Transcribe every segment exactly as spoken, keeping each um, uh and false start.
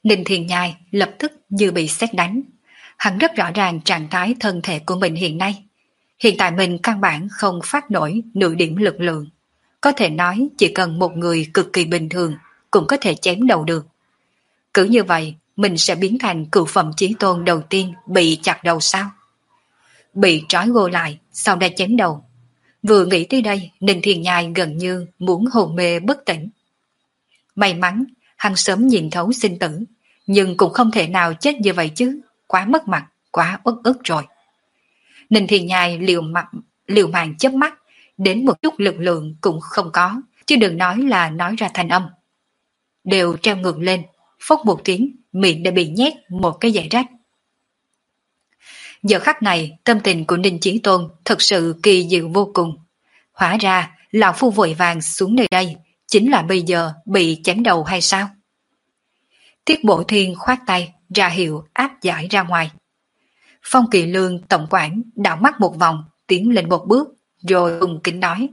Ninh Thiên Nhai lập tức như bị sét đánh. Hắn rất rõ ràng trạng thái thân thể của mình hiện nay. Hiện tại mình căn bản không phát nổi nửa điểm lực lượng. Có thể nói chỉ cần một người cực kỳ bình thường cũng có thể chém đầu được. Cứ như vậy, mình sẽ biến thành cựu phẩm chí tôn đầu tiên bị chặt đầu sao? Bị trói gô lại, sau đó chém đầu. Vừa nghĩ tới đây, Ninh Thiên Nhai gần như muốn hồn mê bất tỉnh. May mắn, hắn sớm nhìn thấu sinh tử, nhưng cũng không thể nào chết như vậy chứ, quá mất mặt, quá uất ức rồi. Ninh Thiên Nhai liều mặt, liều mạng chớp mắt, đến một chút lực lượng cũng không có, chứ đừng nói là nói ra thanh âm. Đều treo ngược lên, phốc một tiếng, miệng đã bị nhét một cái dải rách. Giờ khắc này, tâm tình của Ninh Chí Tôn thật sự kỳ diệu vô cùng. Hóa ra, lão phu vội vàng xuống nơi đây, chính là bây giờ bị chém đầu hay sao? Tiết Bổ Thiên khoát tay, ra hiệu áp giải ra ngoài. Phong Kỳ Lương tổng quản đảo mắt một vòng, tiến lên một bước, rồi cung kính nói.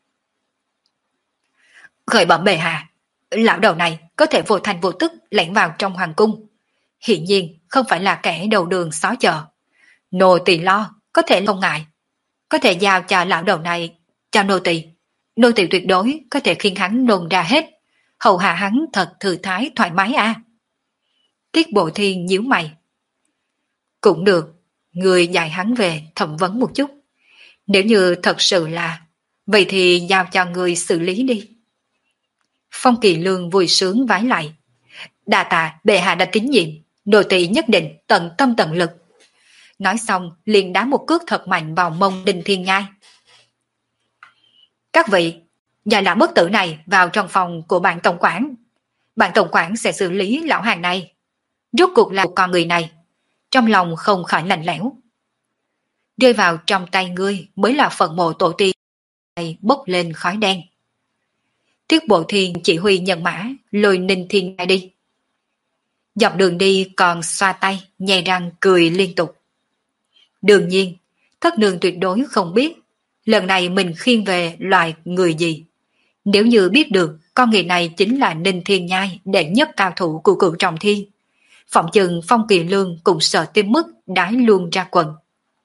Khởi bẩm bệ hạ, lão đầu này có thể vô thành vô tức lẻn vào trong hoàng cung. Hiện nhiên không phải là kẻ đầu đường xó chợ. Nô tỳ lo, có thể không ngại. Có thể giao cho lão đầu này, cho nô tỳ. Nô tỳ tuyệt đối có thể khiến hắn nôn ra hết. Hầu hạ hắn thật thư thái thoải mái à. Tiết Bộ Thiên nhíu mày. Cũng được, người dạy hắn về thẩm vấn một chút. Nếu như thật sự là, vậy thì giao cho người xử lý đi. Phong Kỳ Lương vui sướng vái lại. Đa tạ bệ hạ đã tín nhiệm, nô tỳ nhất định tận tâm tận lực. Nói xong liền đá một cước thật mạnh vào mông Đinh Thiên Nhai. Các vị, nhà lão bất tử này vào trong phòng của bạn tổng quản. Bạn tổng quản sẽ xử lý lão hàng này. Rốt cuộc là con người này. Trong lòng không khỏi lạnh lẽo. Rơi vào trong tay ngươi mới là phần mộ tổ tiên này bốc lên khói đen. Tiết Bộ Thiên chỉ huy nhân mã lôi Ninh Thiên Nhai đi. Dọc đường đi còn xoa tay, nhè răng cười liên tục. Đương nhiên, thất nương tuyệt đối không biết lần này mình khiêng về loài người gì. Nếu như biết được con người này chính là Ninh Thiên Nhai đệ nhất cao thủ của Cửu Trọng Thiên, phỏng chừng Phong Kỳ Lương cũng sợ tới mức đái luôn ra quần.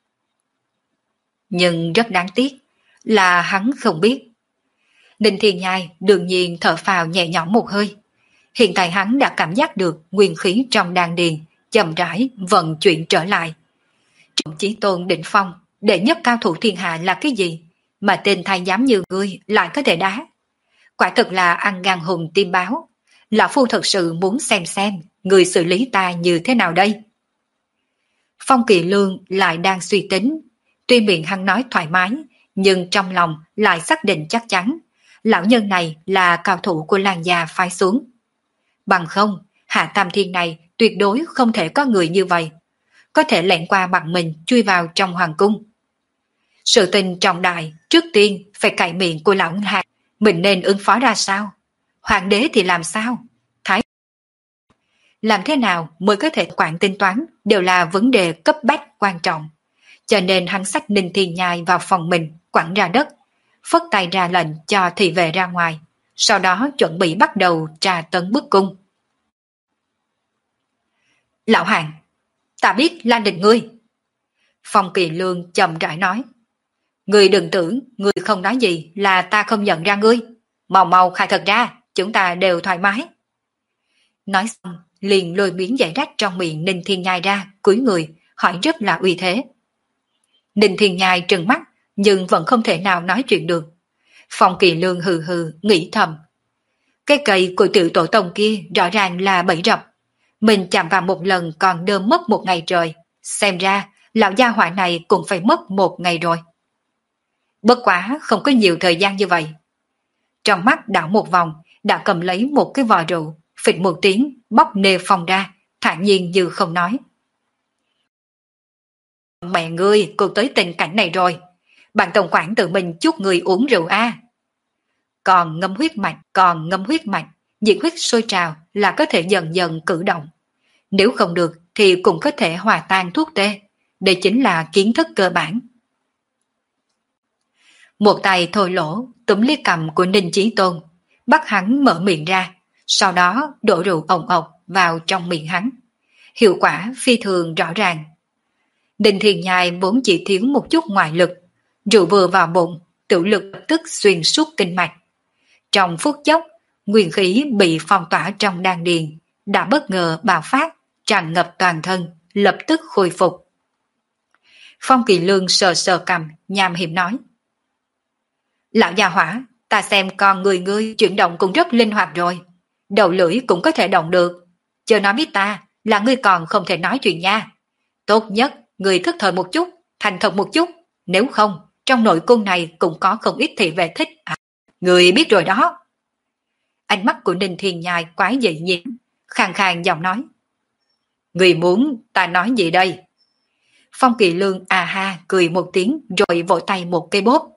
Nhưng rất đáng tiếc là hắn không biết. Ninh Thiên Nhai đương nhiên thở phào nhẹ nhõm một hơi. Hiện tại hắn đã cảm giác được nguyên khí trong đan điền chậm rãi vận chuyển trở lại. Trọng Chí Tôn đỉnh phong, đệ nhất cao thủ thiên hạ là cái gì mà tên thái giám như ngươi lại có thể đá? Quả thực là ăn gan hùm tim báo. Lão phu thật sự muốn xem xem người xử lý ta như thế nào đây. Phong Kỳ Lương lại đang suy tính. Tuy miệng hắn nói thoải mái, nhưng trong lòng lại xác định chắc chắn lão nhân này là cao thủ của làng già phái xuống. Bằng không, Hạ Tam Thiên này tuyệt đối không thể có người như vậy. Có thể lẻn qua mặt mình chui vào trong hoàng cung. Sự tình trọng đại, trước tiên phải cạy miệng của lão Hạ. Mình nên ứng phó ra sao? Hoàng đế thì làm sao? Thái làm thế nào mới có thể quản tính toán đều là vấn đề cấp bách quan trọng. Cho nên hắn xách Ninh Thiên Nhai vào phòng mình, quẳng ra đất, phất tay ra lệnh cho thị vệ ra ngoài, sau đó chuẩn bị bắt đầu tra tấn bức cung. Lão Hàng, ta biết Lan Đình ngươi. Phong Kỳ Lương chậm rãi nói. Ngươi đừng tưởng ngươi không nói gì là ta không nhận ra ngươi. Mau mau khai thật ra, chúng ta đều thoải mái. Nói xong, liền lôi miếng giải rách trong miệng Ninh Thiên Nhai ra, cúi người, hỏi rất là uy thế. Ninh Thiên Nhai trừng mắt, nhưng vẫn không thể nào nói chuyện được. Phong Kỳ Lương hừ hừ, nghĩ thầm. Cái cây của tiểu tổ tông kia rõ ràng là bẫy rập. Mình chạm vào một lần còn đơm mất một ngày trời. Xem ra, lão gia hỏa này cũng phải mất một ngày rồi. Bất quá không có nhiều thời gian như vậy. Trong mắt đảo một vòng, đã cầm lấy một cái vò rượu, phịch một tiếng, bóc nê phòng ra, thản nhiên như không nói. Mẹ ngươi cũng tới tình cảnh này rồi. Bạn tổng quản tự mình chúc người uống rượu a. À. Còn ngâm huyết mạch, còn ngâm huyết mạch, nhiệt huyết sôi trào là có thể dần dần cử động. Nếu không được thì cũng có thể hòa tan thuốc tê. Đây chính là kiến thức cơ bản. Một tay thôi lỗ túm lấy cầm của Ninh Chí Tôn, bắt hắn mở miệng ra, sau đó đổ rượu ồng ộc vào trong miệng hắn. Hiệu quả phi thường rõ ràng. Ninh Thiên Nhai vốn chỉ thiếu một chút ngoại lực, rượu vừa vào bụng, tiểu lực lập tức xuyên suốt kinh mạch. Trong phút chốc, nguyên khí bị phong tỏa trong đan điền, đã bất ngờ bạo phát, tràn ngập toàn thân, lập tức khôi phục. Phong Kỳ Lương sờ sờ cằm, nham hiểm nói. Lão già hỏa, ta xem con người ngươi chuyển động cũng rất linh hoạt rồi. Đầu lưỡi cũng có thể động được. Chờ nói biết ta là ngươi còn không thể nói chuyện nha. Tốt nhất, ngươi thức thời một chút, thành thật một chút. Nếu không, trong nội cung này cũng có không ít thị vệ thích. À, ngươi biết rồi đó. Ánh mắt của Ninh Thiên Nhai quái dị nhiệt, khàn khàn giọng nói. Ngươi muốn ta nói gì đây? Phong Kỳ Lương à ha cười một tiếng rồi vỗ tay một cây bóp.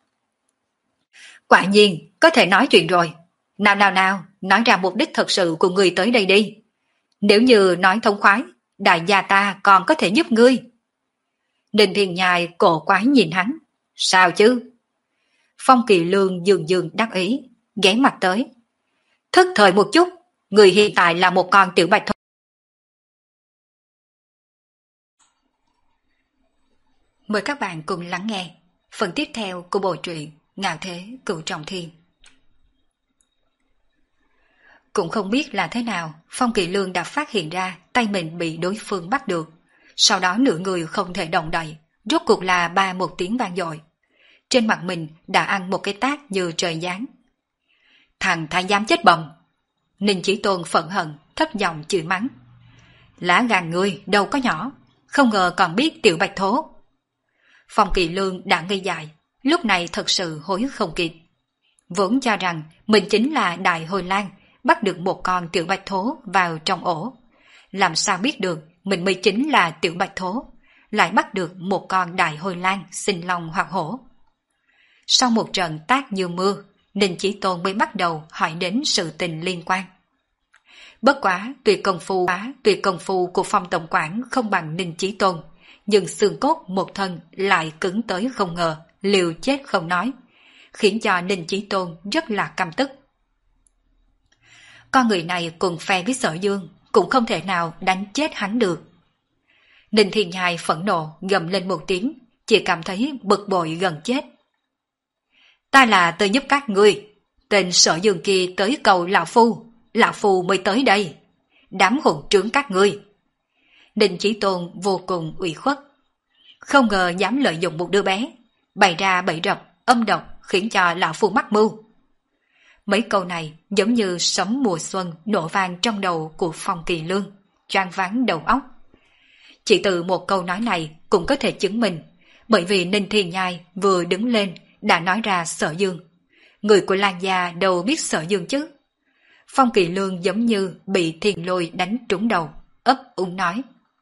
Quả nhiên, có thể nói chuyện rồi. Nào nào nào, nói ra mục đích thật sự của ngươi tới đây đi. Nếu như nói thông khoái, đại gia ta còn có thể giúp ngươi. Ninh Thiên Nhai cổ quái nhìn hắn. Sao chứ? Phong Kỳ Lương dường dường đắc ý, ghé mặt tới. Thức thời một chút, người hiện tại là một con tiểu bạch thỏ. Mời các bạn cùng lắng nghe phần tiếp theo của bộ truyện Ngạo Thế Cửu Trọng Thiên. Cũng không biết là thế nào, Phong Kỳ Lương đã phát hiện ra tay mình bị đối phương bắt được. Sau đó nửa người không thể động đậy, rốt cuộc là ba một tiếng vang dội. Trên mặt mình đã ăn một cái tát như trời giáng. Thằng thái giám chết bầm! Ninh Chí Tôn phẫn hận, thấp giọng chửi mắng. Lá gan ngươi đâu có nhỏ, không ngờ còn biết tiểu bạch thố. Phong Kỳ Lương đã ngây dại, lúc này thật sự hối không kịp. Vốn cho rằng mình chính là Đại Hồi Lang, bắt được một con tiểu bạch thố vào trong ổ. Làm sao biết được mình mới chính là tiểu bạch thố, lại bắt được một con Đại Hồi Lang sinh long hoặc hổ. Sau một trận tát như mưa, Ninh Chí Tôn mới bắt đầu hỏi đến sự tình liên quan. Bất quá tuyệt công phu á, tuyệt công phu của Phong tổng quản không bằng Ninh Chí Tôn, nhưng xương cốt một thân lại cứng tới không ngờ, liều chết không nói, khiến cho Ninh Chí Tôn rất là căm tức. Con người này cùng phe với Sở Dương, cũng không thể nào đánh chết hắn được. Ninh Thiên Nhai phẫn nộ gầm lên một tiếng, chỉ cảm thấy bực bội gần chết. Ta là tới giúp các ngươi, tên Sở Dương kia tới cầu lão phu, lão phu mới tới đây. Đám hồn trướng các ngươi. Ninh Chí Tôn vô cùng ủy khuất. Không ngờ dám lợi dụng một đứa bé, bày ra bẫy rập, âm độc khiến cho lão phu mắc mưu. Mấy câu này giống như sấm mùa xuân nổ vang trong đầu của Phong Kỳ Lương, choáng váng đầu óc. Chỉ từ một câu nói này cũng có thể chứng minh, bởi vì Ninh Thiên Nhai vừa đứng lên đã nói ra Sở Dương. Người của Lan gia đâu biết Sở Dương chứ. Phong Kỳ Lương giống như bị thiền lôi đánh trúng đầu, ấp úng nói.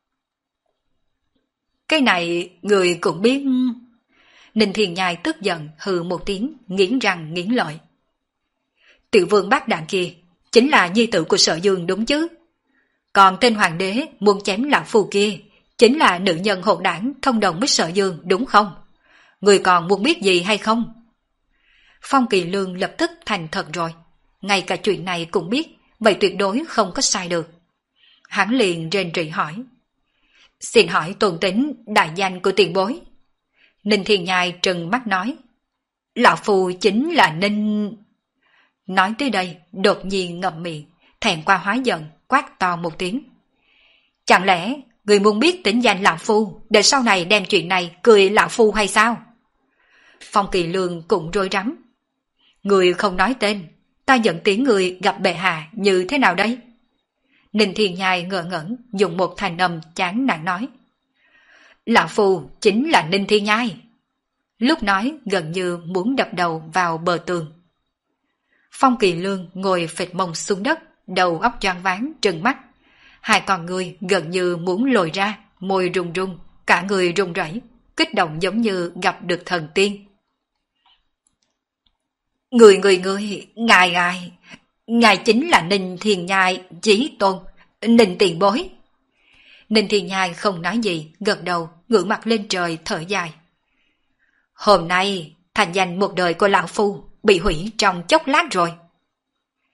Cái này người cũng biết. Ninh Thiên Nhai tức giận hừ một tiếng, nghiến răng nghiến lợi. Tiểu vương bác đạn kia chính là nhi tử của Sở Dương đúng chứ? Còn tên hoàng đế muốn chém lão phu kia chính là nữ nhân hỗn đảng thông đồng với Sở Dương đúng không? Người còn muốn biết gì hay không? Phong Kỳ Lương lập tức thành thật rồi, ngay cả chuyện này cũng biết, vậy tuyệt đối không có sai được. Hắn liền rên rỉ hỏi. Xin hỏi tôn tính đại danh của tiền bối. Ninh Thiên Nhai trừng mắt nói. Lão phu chính là Ninh... Nói tới đây, đột nhiên ngậm miệng, thẹn qua hóa giận, quát to một tiếng. Chẳng lẽ người muốn biết tính danh lão phu, để sau này đem chuyện này cười lão phu hay sao? Phong Kỳ Lương cũng rối rắm. Người không nói tên, ta dẫn tiếng người gặp bệ hạ như thế nào đấy? Ninh Thiên Nhai ngơ ngẩn, dùng một thanh âm chán nản nói. Lão phu chính là Ninh Thiên Nhai. Lúc nói gần như muốn đập đầu vào bờ tường. Phong Kỳ Lương ngồi phịch mông xuống đất, đầu óc choáng váng trừng mắt. Hai con người gần như muốn lồi ra, môi run run, cả người run rẩy, kích động giống như gặp được thần tiên. Người người người, ngài ngài, ngài chính là Ninh Thiên Nhai, Chí Tôn, Ninh tiền bối. Ninh Thiên Nhai không nói gì, gật đầu, ngửa mặt lên trời thở dài. Hôm nay, thành danh một đời của lão phu bị hủy trong chốc lát rồi.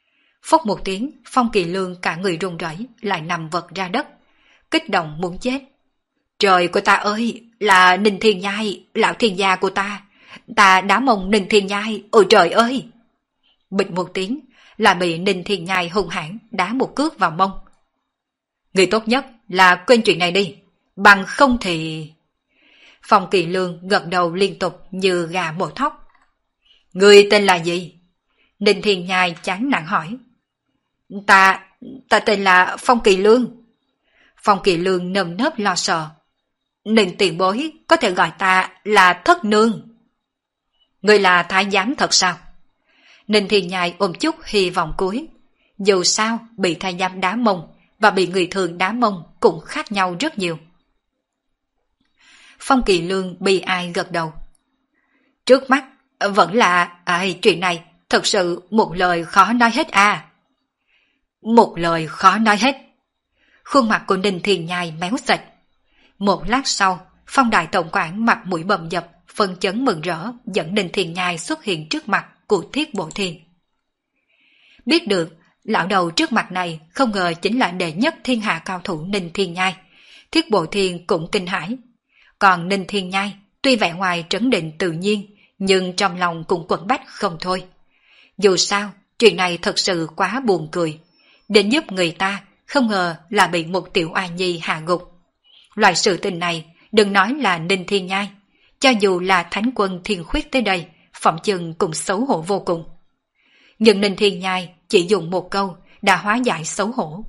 Phốc một tiếng, Phong Kỳ Lương cả người run rẩy, lại nằm vật ra đất, kích động muốn chết. Trời của ta ơi, là Ninh Thiên Nhai, lão thiên gia của ta. Ta đã mong Ninh Thiên Nhai, ôi trời ơi! Bịch một tiếng, là bị Ninh Thiên Nhai hung hãn đá một cước vào mông. Người tốt nhất là quên chuyện này đi, bằng không thì... Phong Kỳ Lương gật đầu liên tục như gà mổ thóc. Người tên là gì? Ninh Thiên Nhai chán nản hỏi. Ta, ta tên là Phong Kỳ Lương. Phong Kỳ Lương nơm nớp lo sợ. Ninh tiền bối có thể gọi ta là thất nương. Người là thái giám thật sao? Ninh Thiên Nhai ôm chút hy vọng cuối. Dù sao bị thái giám đá mông và bị người thường đá mông cũng khác nhau rất nhiều. Phong Kỳ Lương bi ai gật đầu. Trước mắt vẫn là ai chuyện này thật sự một lời khó nói hết à. Một lời khó nói hết. Khuôn mặt của Ninh Thiên Nhai méo sạch. Một lát sau, Phong Đại Tổng quản mặt mũi bầm dập, phân chấn mừng rỡ dẫn Ninh Thiên Nhai xuất hiện trước mặt của Thiết Bộ Thiên. Biết được, lão đầu trước mặt này không ngờ chính là đệ nhất thiên hạ cao thủ Ninh Thiên Nhai. Thiết Bộ Thiên cũng kinh hãi. Còn Ninh Thiên Nhai, tuy vẻ ngoài trấn định tự nhiên, nhưng trong lòng cũng quẩn bách không thôi. Dù sao, chuyện này thật sự quá buồn cười. Đến giúp người ta, không ngờ là bị một tiểu oa nhi hạ gục. Loại sự tình này, đừng nói là Ninh Thiên Nhai. Cho dù là thánh quân thiên khuyết tới đây, phỏng chừng cũng xấu hổ vô cùng. Nhưng Ninh Thiên Nhai chỉ dùng một câu đã hóa giải xấu hổ.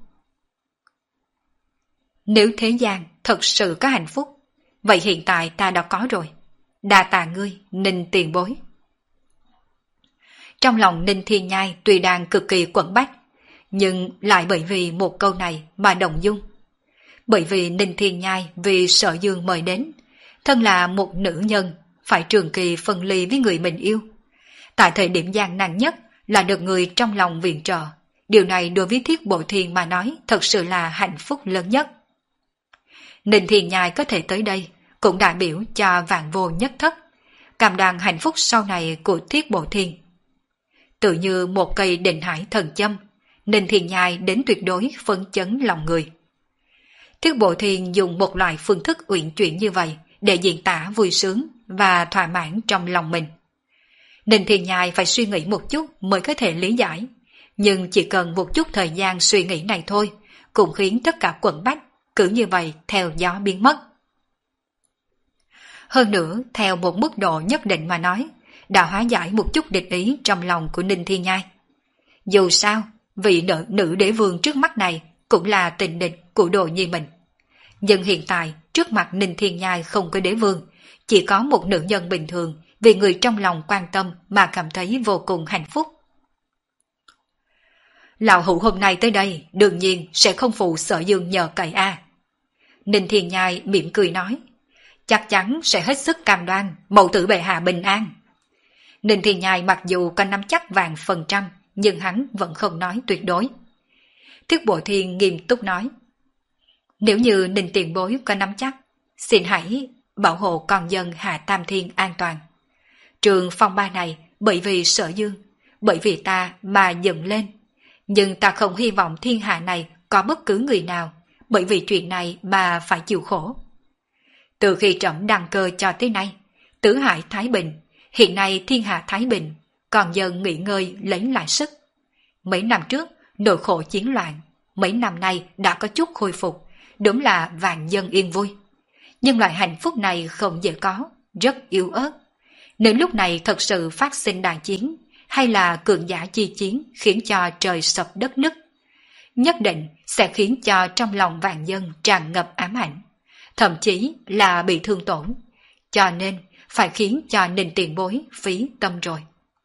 Nếu thế gian thật sự có hạnh phúc, vậy hiện tại ta đã có rồi. Đa tạ ngươi, Ninh tiền bối. Trong lòng Ninh Thiên Nhai tuy đang cực kỳ quẩn bách, nhưng lại bởi vì một câu này mà động dung. Bởi vì Ninh Thiên Nhai vì Sở Dương mời đến, thân là một nữ nhân, phải trường kỳ phân ly với người mình yêu. Tại thời điểm gian nan nhất là được người trong lòng viện trợ. Điều này đối với Thiết Bộ Thiên mà nói thật sự là hạnh phúc lớn nhất. Ninh Thiên Nhai có thể tới đây cũng đại biểu cho vạn vô nhất thất, cảm đàn hạnh phúc sau này của Thiết Bộ Thiên. Tự như một cây định hải thần châm, Ninh Thiên Nhai đến tuyệt đối phấn chấn lòng người. Thiết Bộ Thiên dùng một loại phương thức uyển chuyển như vậy để diễn tả vui sướng và thỏa mãn trong lòng mình. Ninh Thiên Nhai phải suy nghĩ một chút mới có thể lý giải, nhưng chỉ cần một chút thời gian suy nghĩ này thôi, cũng khiến tất cả quẩn bách cứ như vậy theo gió biến mất. Hơn nữa, theo một mức độ nhất định mà nói, đã hóa giải một chút địch ý trong lòng của Ninh Thiên Nhai. Dù sao, vị nữ, nữ đế vương trước mắt này cũng là tình địch của Đồ Nhi mình. Nhưng hiện tại, trước mặt Ninh Thiên Nhai không có đế vương, chỉ có một nữ nhân bình thường vì người trong lòng quan tâm mà cảm thấy vô cùng hạnh phúc. Lão hữu hôm nay tới đây đương nhiên sẽ không phụ Sở Dương nhờ cậy a. À. Ninh Thiên Nhai mỉm cười nói, chắc chắn sẽ hết sức cam đoan mẫu tử bệ hạ bình an. Ninh Thiên Nhai mặc dù có nắm chắc vàng phần trăm, nhưng hắn vẫn không nói tuyệt đối. Thiết Bộ Thiên nghiêm túc nói, nếu như Ninh tiền bối có nắm chắc, xin hãy bảo hộ con dân Hạ Tam Thiên an toàn. Trường phong ba này bởi vì Sở Dương, bởi vì ta mà dựng lên, nhưng ta không hy vọng thiên hạ này có bất cứ người nào bởi vì chuyện này mà phải chịu khổ. Từ khi trẫm đăng cơ cho tới nay, tứ hải thái bình, hiện nay thiên hạ thái bình, còn dân nghỉ ngơi lấy lại sức. Mấy năm trước, nỗi khổ chiến loạn, mấy năm nay đã có chút khôi phục, đúng là vạn dân yên vui. Nhưng loại hạnh phúc này không dễ có, rất yếu ớt. Nếu lúc này thật sự phát sinh đại chiến, hay là cường giả chi chiến khiến cho trời sập đất nứt, nhất định sẽ khiến cho trong lòng vạn dân tràn ngập ám ảnh, thậm chí là bị thương tổn. Cho nên phải khiến cho Ninh tiền bối phí tâm rồi.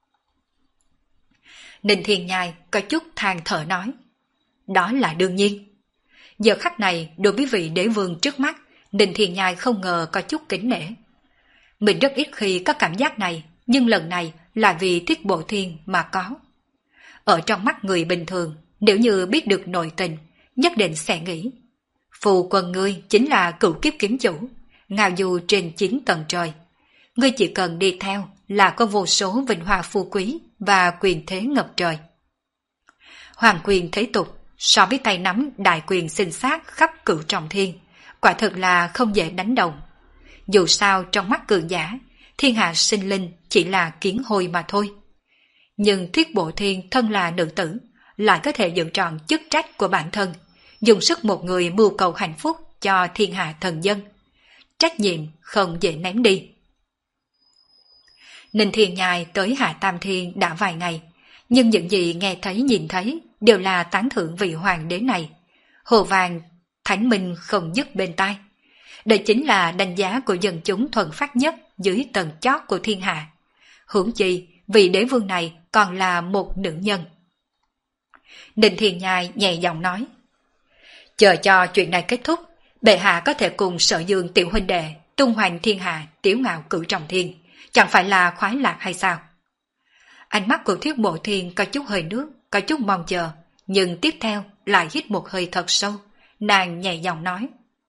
Ninh Thiên Nhai có chút than thở nói, đó là đương nhiên. Giờ khắc này đối với vị đế vương trước mắt, Ninh Thiên Nhai không ngờ có chút kính nể. Mình rất ít khi có cảm giác này, nhưng lần này là vì Thiết Bộ Thiên mà có. Ở trong mắt người bình thường, nếu như biết được nội tình, nhất định sẽ nghĩ, phù quân ngươi chính là cửu kiếp kiếm chủ, ngao du trên chín tầng trời. Ngươi chỉ cần đi theo là có vô số vinh hoa phú quý và quyền thế ngập trời. Hoàng quyền thế tục so với tay nắm đại quyền sinh sát khắp cửu trọng thiên, quả thực là không dễ đánh đồng. Dù sao trong mắt cường giả, thiên hạ sinh linh chỉ là kiến hôi mà thôi. Nhưng Thiết Bộ Thiên thân là nữ tử, lại có thể giữ trọn chức trách của bản thân, dùng sức một người mưu cầu hạnh phúc cho thiên hạ thần dân. Trách nhiệm không dễ ném đi. Ninh Thiên Nhai tới Hạ Tam Thiên đã vài ngày, nhưng những gì nghe thấy nhìn thấy đều là tán thưởng vị hoàng đế này. Hồ vàng, thánh minh không dứt bên tai. Đây chính là đánh giá của dân chúng thuần phát nhất dưới tầng chót của thiên hạ. Huống chi, vị đế vương này còn là một nữ nhân. Ninh Thiên Nhai nhẹ giọng nói, chờ cho chuyện này kết thúc, bệ hạ có thể cùng Sở Dương tiểu huynh đệ tung hoành thiên hạ, tiếu ngạo cửu trọng thiên, chẳng phải là khoái lạc hay sao? Ánh mắt của Thiết Bộ Thiên có chút hơi nước, có chút mong chờ, nhưng tiếp theo lại hít một hơi thật sâu, nàng nhẹ giọng nói,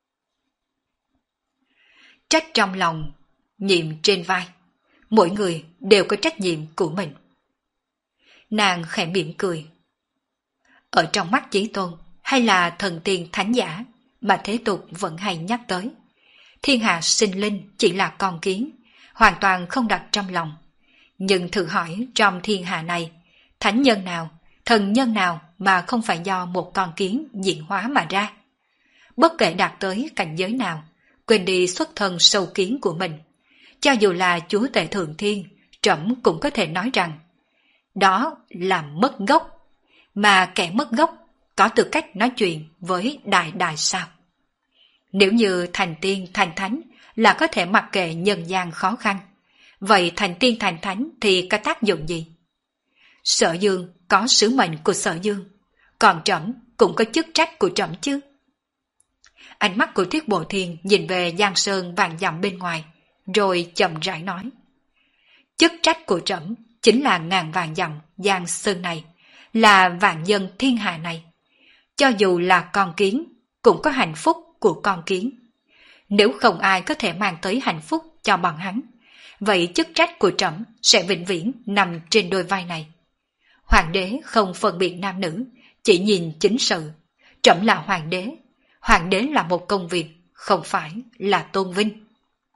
trách trong lòng, nhiệm trên vai, mỗi người đều có trách nhiệm của mình. Nàng khẽ mỉm cười. Ở trong mắt Chí Tôn hay là thần tiên thánh giả mà thế tục vẫn hay nhắc tới, thiên hạ sinh linh chỉ là con kiến, hoàn toàn không đặt trong lòng. Nhưng thử hỏi trong thiên hạ này, thánh nhân nào, thần nhân nào mà không phải do một con kiến diễn hóa mà ra? Bất kể đạt tới cảnh giới nào, quên đi xuất thân sâu kiến của mình, cho dù là chúa tể thượng thiên, trẫm cũng có thể nói rằng đó là mất gốc, mà kẻ mất gốc có tư cách nói chuyện với đại đại sao? Nếu như thành tiên thành thánh là có thể mặc kệ nhân gian khó khăn, vậy thành tiên thành thánh thì có tác dụng gì? Sở Dương có sứ mệnh của Sở Dương, còn trẫm cũng có chức trách của trẫm chứ. Ánh mắt của Thiết Bộ Thiên nhìn về giang sơn vạn dặm bên ngoài, rồi chậm rãi nói, chức trách của trẫm chính là ngàn vạn dặm giang sơn này, là vạn dân thiên hạ này. Cho dù là con kiến, cũng có hạnh phúc của con kiến. Nếu không ai có thể mang tới hạnh phúc cho bọn hắn, vậy chức trách của trẫm sẽ vĩnh viễn nằm trên đôi vai này. Hoàng đế không phân biệt nam nữ, chỉ nhìn chính sự. Trẫm là hoàng đế, hoàng đế là một công việc, không phải là tôn vinh.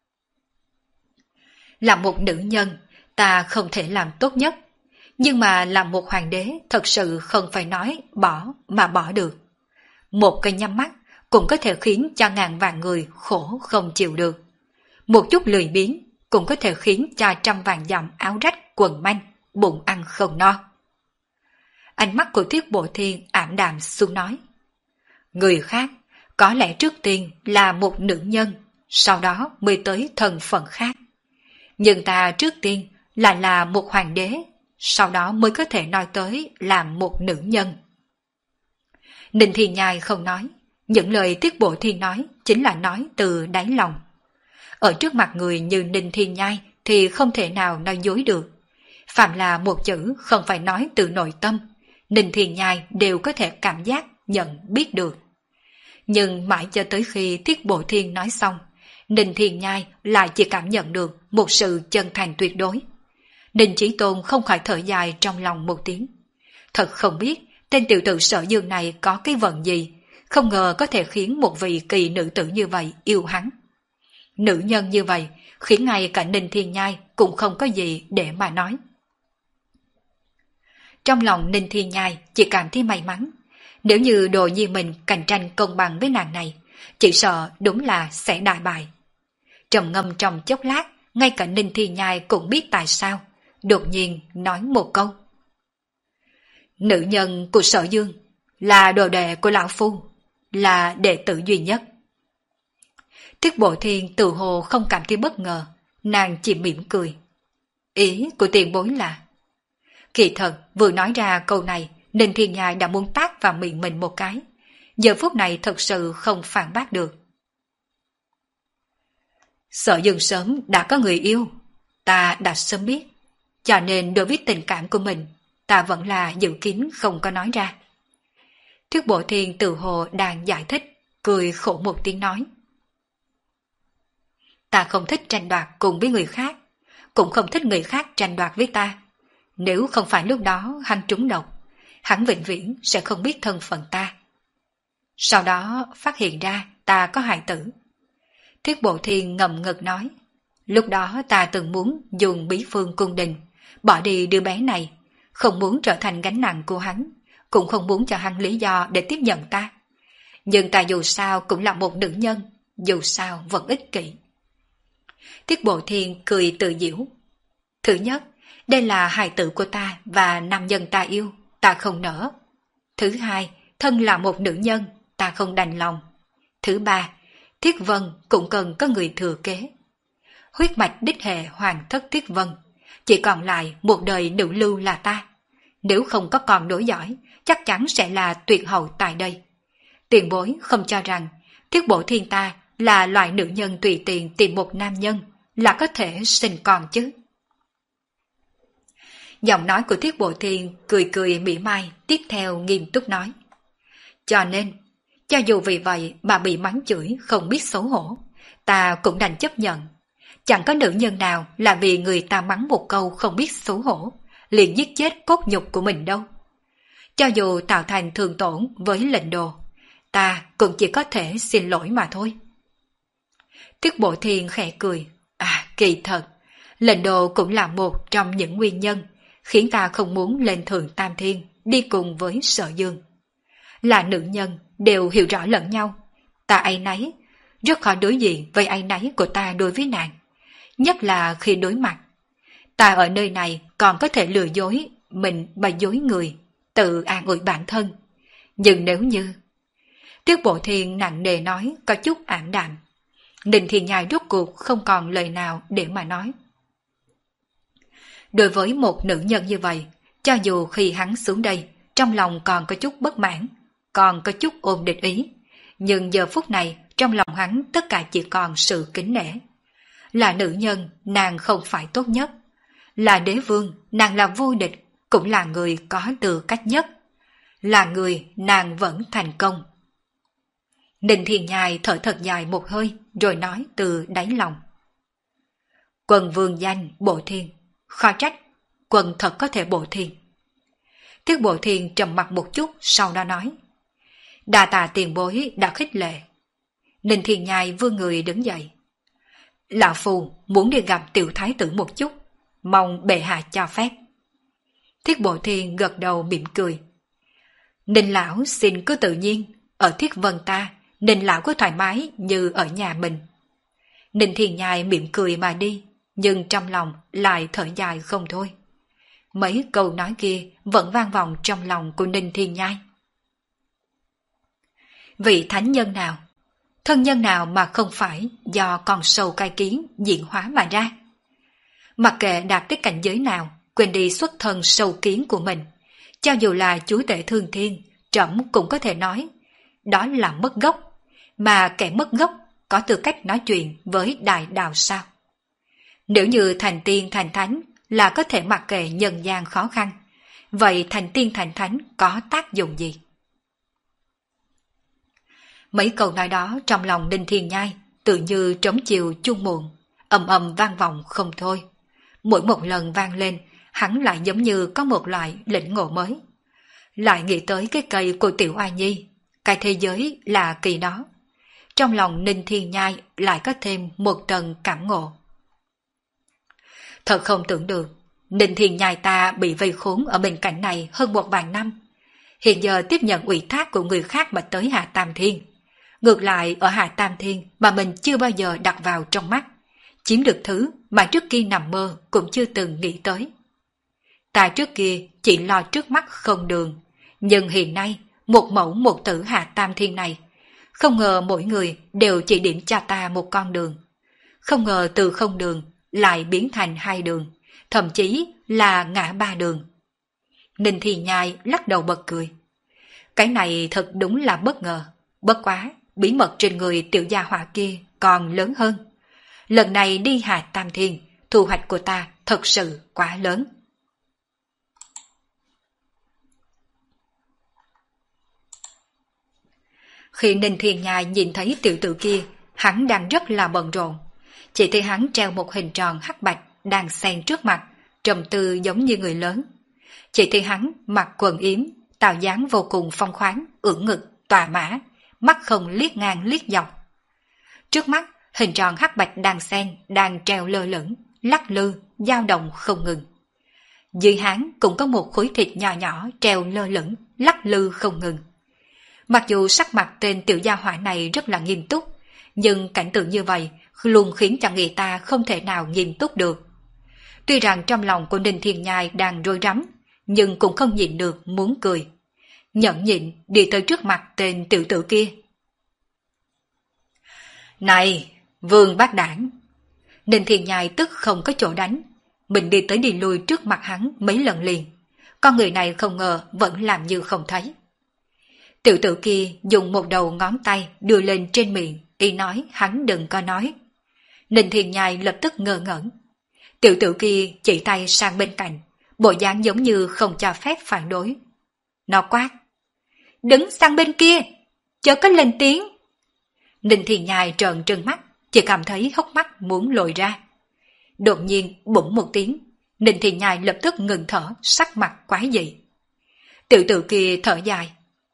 Là một nữ nhân, ta không thể làm tốt nhất, nhưng mà làm một hoàng đế thật sự không phải nói bỏ mà bỏ được. Một cái nhắm mắt cũng có thể khiến cho ngàn vạn người khổ không chịu được. Một chút lười biếng cũng có thể khiến cho trăm vạn dặm áo rách quần manh, bụng ăn không no. Ánh mắt của Thiết Bộ Thiên ảm đạm xuống nói, người khác có lẽ trước tiên là một nữ nhân, sau đó mới tới thân phận khác. Nhưng ta trước tiên là là một hoàng đế, sau đó mới có thể nói tới là một nữ nhân. Ninh Thiên Nhai không nói, những lời Thiết Bộ Thiên nói chính là nói từ đáy lòng. Ở trước mặt người như Ninh Thiên Nhai thì không thể nào nói dối được. Phạm là một chữ không phải nói từ nội tâm, Ninh Thiên Nhai đều có thể cảm giác, nhận biết được. Nhưng mãi cho tới khi Thiết Bộ Thiên nói xong, Ninh Thiên Nhai lại chỉ cảm nhận được một sự chân thành tuyệt đối. Ninh Chí Tôn không khỏi thở dài trong lòng một tiếng. Thật không biết tên tiểu tử Sở Dương này có cái vận gì, không ngờ có thể khiến một vị kỳ nữ tử như vậy yêu hắn. Nữ nhân như vậy khiến ngay cả Ninh Thiên Nhai cũng không có gì để mà nói. Trong lòng Ninh Thiên Nhai chỉ cảm thấy may mắn. Nếu như Đồ Nhi mình cạnh tranh công bằng với nàng này, chỉ sợ đúng là sẽ đại bại. Trầm ngâm trong chốc lát, ngay cả Ninh Thiên Nhai cũng biết tại sao, đột nhiên nói một câu. Nữ nhân của Sở Dương là đồ đệ của lão phu, là đệ tử duy nhất. Thiết Bộ Thiên tự hồ không cảm thấy bất ngờ, nàng chỉ mỉm cười. Ý của tiền bối là... Kỳ thật vừa nói ra câu này, Ninh Thiên Nhai đã muốn tát vào miệng mình một cái. Giờ phút này thật sự không phản bác được. Sở Dương sớm đã có người yêu, ta đã sớm biết, cho nên đối với tình cảm của mình, ta vẫn là giữ kín không có nói ra. Thiết Bộ Thiên tự hồ đang giải thích, cười khổ một tiếng nói. Ta không thích tranh đoạt cùng với người khác, cũng không thích người khác tranh đoạt với ta. Nếu không phải lúc đó hắn trúng độc, hắn vĩnh viễn sẽ không biết thân phận ta. Sau đó phát hiện ra ta có hài tử. Thiết Bộ Thiên ngậm ngực nói, lúc đó ta từng muốn dùng bí phương cung đình, bỏ đi đứa bé này, không muốn trở thành gánh nặng của hắn, cũng không muốn cho hắn lý do để tiếp nhận ta. Nhưng ta dù sao cũng là một nữ nhân, dù sao vẫn ích kỷ. Thiết Bộ Thiên cười tự giễu. Thứ nhất, đây là hài tử của ta và nam nhân ta yêu, ta không nỡ. Thứ hai, thân là một nữ nhân, ta không đành lòng. Thứ ba, Thiết Vân cũng cần có người thừa kế. Huyết mạch đích hệ hoàng thất Thiết Vân, chỉ còn lại một đời nữ lưu là ta. Nếu không có con nối dõi, chắc chắn sẽ là tuyệt hậu tại đây. Tiền bối không cho rằng Thiết Bộ Thiên ta là loại nữ nhân tùy tiện tìm một nam nhân là có thể sinh con chứ. Giọng nói của Thiết Bộ Thiên cười cười mỉa mai, tiếp theo nghiêm túc nói. Cho nên, cho dù vì vậy mà bị mắng chửi không biết xấu hổ, ta cũng đành chấp nhận. Chẳng có nữ nhân nào là vì người ta mắng một câu không biết xấu hổ, liền giết chết cốt nhục của mình đâu. Cho dù tạo thành thương tổn với lệnh đồ, ta cũng chỉ có thể xin lỗi mà thôi. Thiết Bộ Thiên khẽ cười. À, kỳ thật, lệnh đồ cũng là một trong những nguyên nhân khiến ta không muốn lên Thượng Tam Thiên đi cùng với Sở Dương. Là nữ nhân đều hiểu rõ lẫn nhau, ta áy náy, rất khó đối diện với áy náy của ta đối với nàng, nhất là khi đối mặt. Ta ở nơi này còn có thể lừa dối mình và dối người, tự an ủi bản thân. Nhưng nếu như... Tiết Bộ Thiên nặng nề nói có chút ảm đạm. Ninh Thiên Nhai rốt cuộc không còn lời nào để mà nói. Đối với một nữ nhân như vậy, cho dù khi hắn xuống đây, trong lòng còn có chút bất mãn, còn có chút ôm địch ý, nhưng giờ phút này trong lòng hắn tất cả chỉ còn sự kính nể. Là nữ nhân, nàng không phải tốt nhất. Là đế vương, nàng là vô địch, cũng là người có tư cách nhất. Là người nàng vẫn thành công. Ninh Thiên Nhai thở thật dài một hơi, rồi nói từ đáy lòng. Quần vương danh Bộ Thiên, khó trách, quần thật có thể Bộ Thiên. Thiết Bộ Thiên trầm mặt một chút, sau đó nói. Đa tạ tiền bối đã khích lệ. Ninh Thiên Nhai vươn người đứng dậy. Lão Phu muốn đi gặp tiểu thái tử một chút, mong bệ hạ cho phép. Thiết Bộ Thiên gật đầu mỉm cười. Ninh lão xin cứ tự nhiên, ở Thiết Vân ta, Ninh lão có thoải mái như ở nhà mình. Ninh Thiên Nhai mỉm cười mà đi, nhưng trong lòng lại thở dài không thôi. Mấy câu nói kia vẫn vang vọng trong lòng của Ninh Thiên Nhai. Vị thánh nhân nào, thân nhân nào mà không phải do con sâu cai kiến diễn hóa mà ra? Mặc kệ đạt tới cảnh giới nào, quên đi xuất thân sâu kiến của mình, cho dù là chúa tể thương thiên, trẫm cũng có thể nói, đó là mất gốc, mà kẻ mất gốc có tư cách nói chuyện với đại đạo sao? Nếu như thành tiên thành thánh là có thể mặc kệ nhân gian khó khăn, vậy thành tiên thành thánh có tác dụng gì? Mấy câu nói đó trong lòng Ninh Thiên Nhai tự như trống chiều chuông muộn, ầm ầm vang vọng không thôi. Mỗi một lần vang lên, hắn lại giống như có một loại lĩnh ngộ mới. Lại nghĩ tới cái cây của Tiểu Oai Nhi, cái thế giới là kỳ đó. Trong lòng Ninh Thiên Nhai lại có thêm một tầng cảm ngộ. Thật không tưởng được, Ninh Thiên Nhai ta bị vây khốn ở bên cạnh này hơn một vạn năm. Hiện giờ tiếp nhận ủy thác của người khác mà tới Hạ Tam Thiên. Ngược lại ở Hạ Tam Thiên mà mình chưa bao giờ đặt vào trong mắt, chiếm được thứ mà trước kia nằm mơ cũng chưa từng nghĩ tới. Ta trước kia chỉ lo trước mắt không đường, nhưng hiện nay một mẫu một tử Hạ Tam Thiên này, không ngờ mỗi người đều chỉ điểm cho ta một con đường. Không ngờ từ không đường lại biến thành hai đường, thậm chí là ngã ba đường. Ninh Thiên Nhai lắc đầu bật cười. Cái này thật đúng là bất ngờ, bất quá, bí mật trên người tiểu gia hỏa kia còn lớn hơn. Lần này đi Hạ Tam Thiên, thu hoạch của ta thật sự quá lớn. Khi Ninh Thiên Nhai nhìn thấy tiểu tử kia, hắn đang rất là bận rộn. Chỉ thấy hắn treo một hình tròn hắc bạch đang xen trước mặt, trầm tư giống như người lớn. Chỉ thấy hắn mặc quần yếm, tạo dáng vô cùng phong khoáng, ưỡn ngực, tòa mã, mắt không liếc ngang liếc dọc. Trước mắt, hình tròn hắc bạch đan sen đang treo lơ lửng, lắc lư, dao động không ngừng. Dưới háng cũng có một khối thịt nhỏ nhỏ treo lơ lửng, lắc lư không ngừng. Mặc dù sắc mặt tên tiểu gia hỏa này rất là nghiêm túc, nhưng cảnh tượng như vậy luôn khiến cho người ta không thể nào nghiêm túc được. Tuy rằng trong lòng của Ninh Thiên Nhai đang rối rắm, nhưng cũng không nhịn được muốn cười. Nhẫn nhịn đi tới trước mặt tên tiểu tử kia. Này, Vương Bác Đảng! Ninh Thiên Nhai tức không có chỗ đánh, mình đi tới đi lui trước mặt hắn mấy lần liền. Con người này không ngờ vẫn làm như không thấy. Tiểu tử kia dùng một đầu ngón tay đưa lên trên miệng, y nói hắn đừng có nói. Ninh Thiên Nhai lập tức ngơ ngẩn. Tiểu tử kia chỉ tay sang bên cạnh, bộ dáng giống như không cho phép phản đối. Nó quát. Đứng sang bên kia, chớ có lên tiếng. Ninh Thiên Nhai trợn trừng mắt, chỉ cảm thấy hốc mắt muốn lồi ra. Đột nhiên bỗng một tiếng, Ninh Thiên Nhai lập tức ngừng thở, sắc mặt quái dị. Tiểu tử kia thở dài.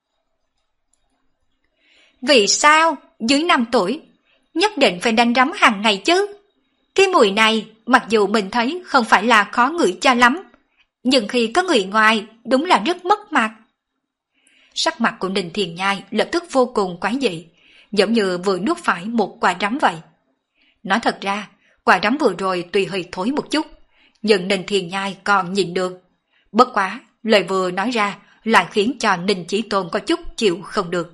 Vì sao dưới năm tuổi nhất định phải đánh rắm hàng ngày chứ? Cái mùi này mặc dù mình thấy không phải là khó ngửi cho lắm, nhưng khi có người ngoài đúng là rất mất mặt. Sắc mặt của Ninh Thiên Nhai lập tức vô cùng quái dị, giống như vừa nuốt phải một quả rắm vậy. Nói thật ra, quả rắm vừa rồi tuy hơi thối một chút, nhưng Ninh Thiên Nhai còn nhìn được. Bất quá, lời vừa nói ra lại khiến cho Ninh Chí Tôn có chút chịu không được.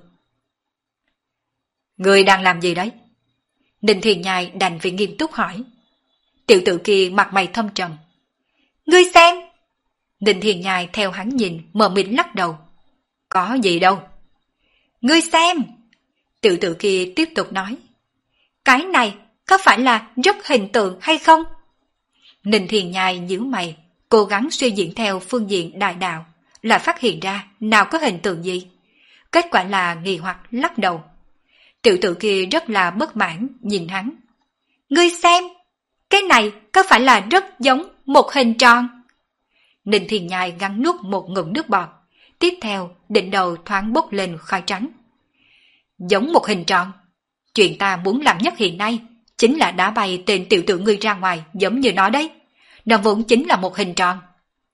Người đang làm gì đấy? Ninh Thiên Nhai đành phải nghiêm túc hỏi. Tiểu tử kia mặt mày thâm trầm. Ngươi xem! Ninh Thiên Nhai theo hắn nhìn, mờ mịt lắc đầu. Có gì đâu. Ngươi xem! Tiểu tử kia tiếp tục nói. Cái này có phải là rất hình tượng hay không? Ninh Thiên Nhai nhíu mày, cố gắng suy diễn theo phương diện đại đạo, lại phát hiện ra nào có hình tượng gì. Kết quả là nghi hoặc lắc đầu. Tiểu tử kia rất là bất mãn nhìn hắn. Ngươi xem! Cái này có phải là rất giống một hình tròn? Ninh Thiên Nhai gắn nuốt một ngụm nước bọt, tiếp theo đỉnh đầu thoáng bốc lên khói trắng. Giống một hình tròn. Chuyện ta muốn làm nhất hiện nay chính là đá bay tên tiểu tử ngươi ra ngoài giống như nó đấy. Nó vốn chính là một hình tròn.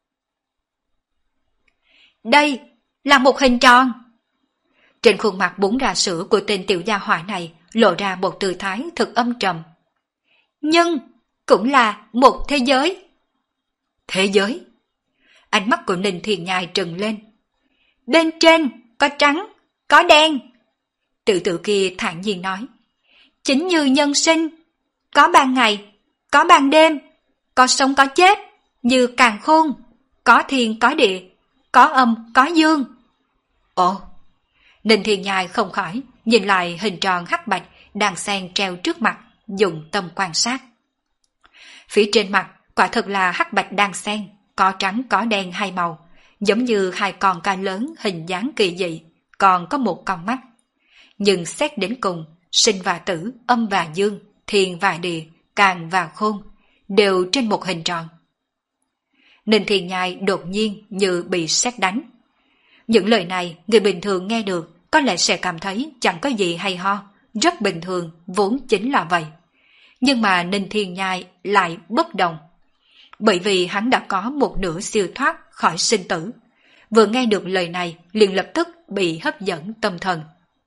Đây là một hình tròn. Trên khuôn mặt bún ra sữa của tên tiểu gia hỏa này lộ ra một tư thái thực âm trầm. Nhưng cũng là một thế giới. Thế giới? Ánh mắt của Ninh Thiên Nhai trừng lên. Bên trên có trắng, có đen. Tiểu tử kia thản nhiên nói. Chính như nhân sinh, có ban ngày, có ban đêm, có sống có chết, như càn khôn, có thiên có địa, có âm có dương. Ồ! Ninh Thiên Nhai không khỏi nhìn lại hình tròn hắc bạch đang xen treo trước mặt, dùng tâm quan sát. Phía trên mặt quả thực là hắc bạch đang xen, có trắng có đen hai màu, giống như hai con cá lớn hình dáng kỳ dị, còn có một con mắt. Nhưng xét đến cùng, sinh và tử, âm và dương, thiên và địa, càn và khôn, đều trên một hình tròn. Ninh Thiên Nhai đột nhiên như bị sét đánh. Những lời này người bình thường nghe được có lẽ sẽ cảm thấy chẳng có gì hay ho, rất bình thường, vốn chính là vậy. Nhưng mà Ninh Thiên Nhai lại bất đồng. Bởi vì hắn đã có một nửa siêu thoát khỏi sinh tử. Vừa nghe được lời này liền lập tức bị hấp dẫn tâm thần.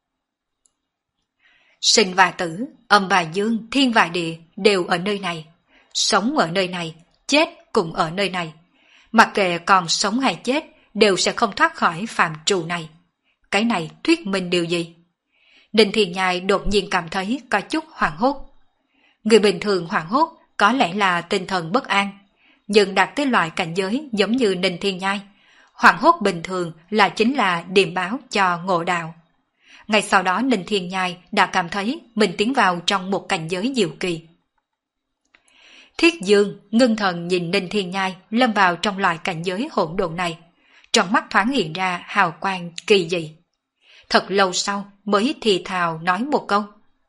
Sinh và tử, âm và dương, thiên và địa đều ở nơi này. Sống ở nơi này, chết cũng ở nơi này. Mặc kệ còn sống hay chết đều sẽ không thoát khỏi phạm trù này. Cái này thuyết minh điều gì? Ninh Thiên Nhai đột nhiên cảm thấy có chút hoảng hốt. Người bình thường hoảng hốt có lẽ là tinh thần bất an, nhưng đạt tới loại cảnh giới giống như Ninh Thiên Nhai, hoảng hốt bình thường là chính là điềm báo cho ngộ đạo. Ngay sau đó Ninh Thiên Nhai đã cảm thấy mình tiến vào trong một cảnh giới diệu kỳ. Thiết Dương ngưng thần nhìn Ninh Thiên Nhai lâm vào trong loại cảnh giới hỗn độn này, trong mắt thoáng hiện ra hào quang kỳ dị. Thật lâu sau mới thì thào nói một câu.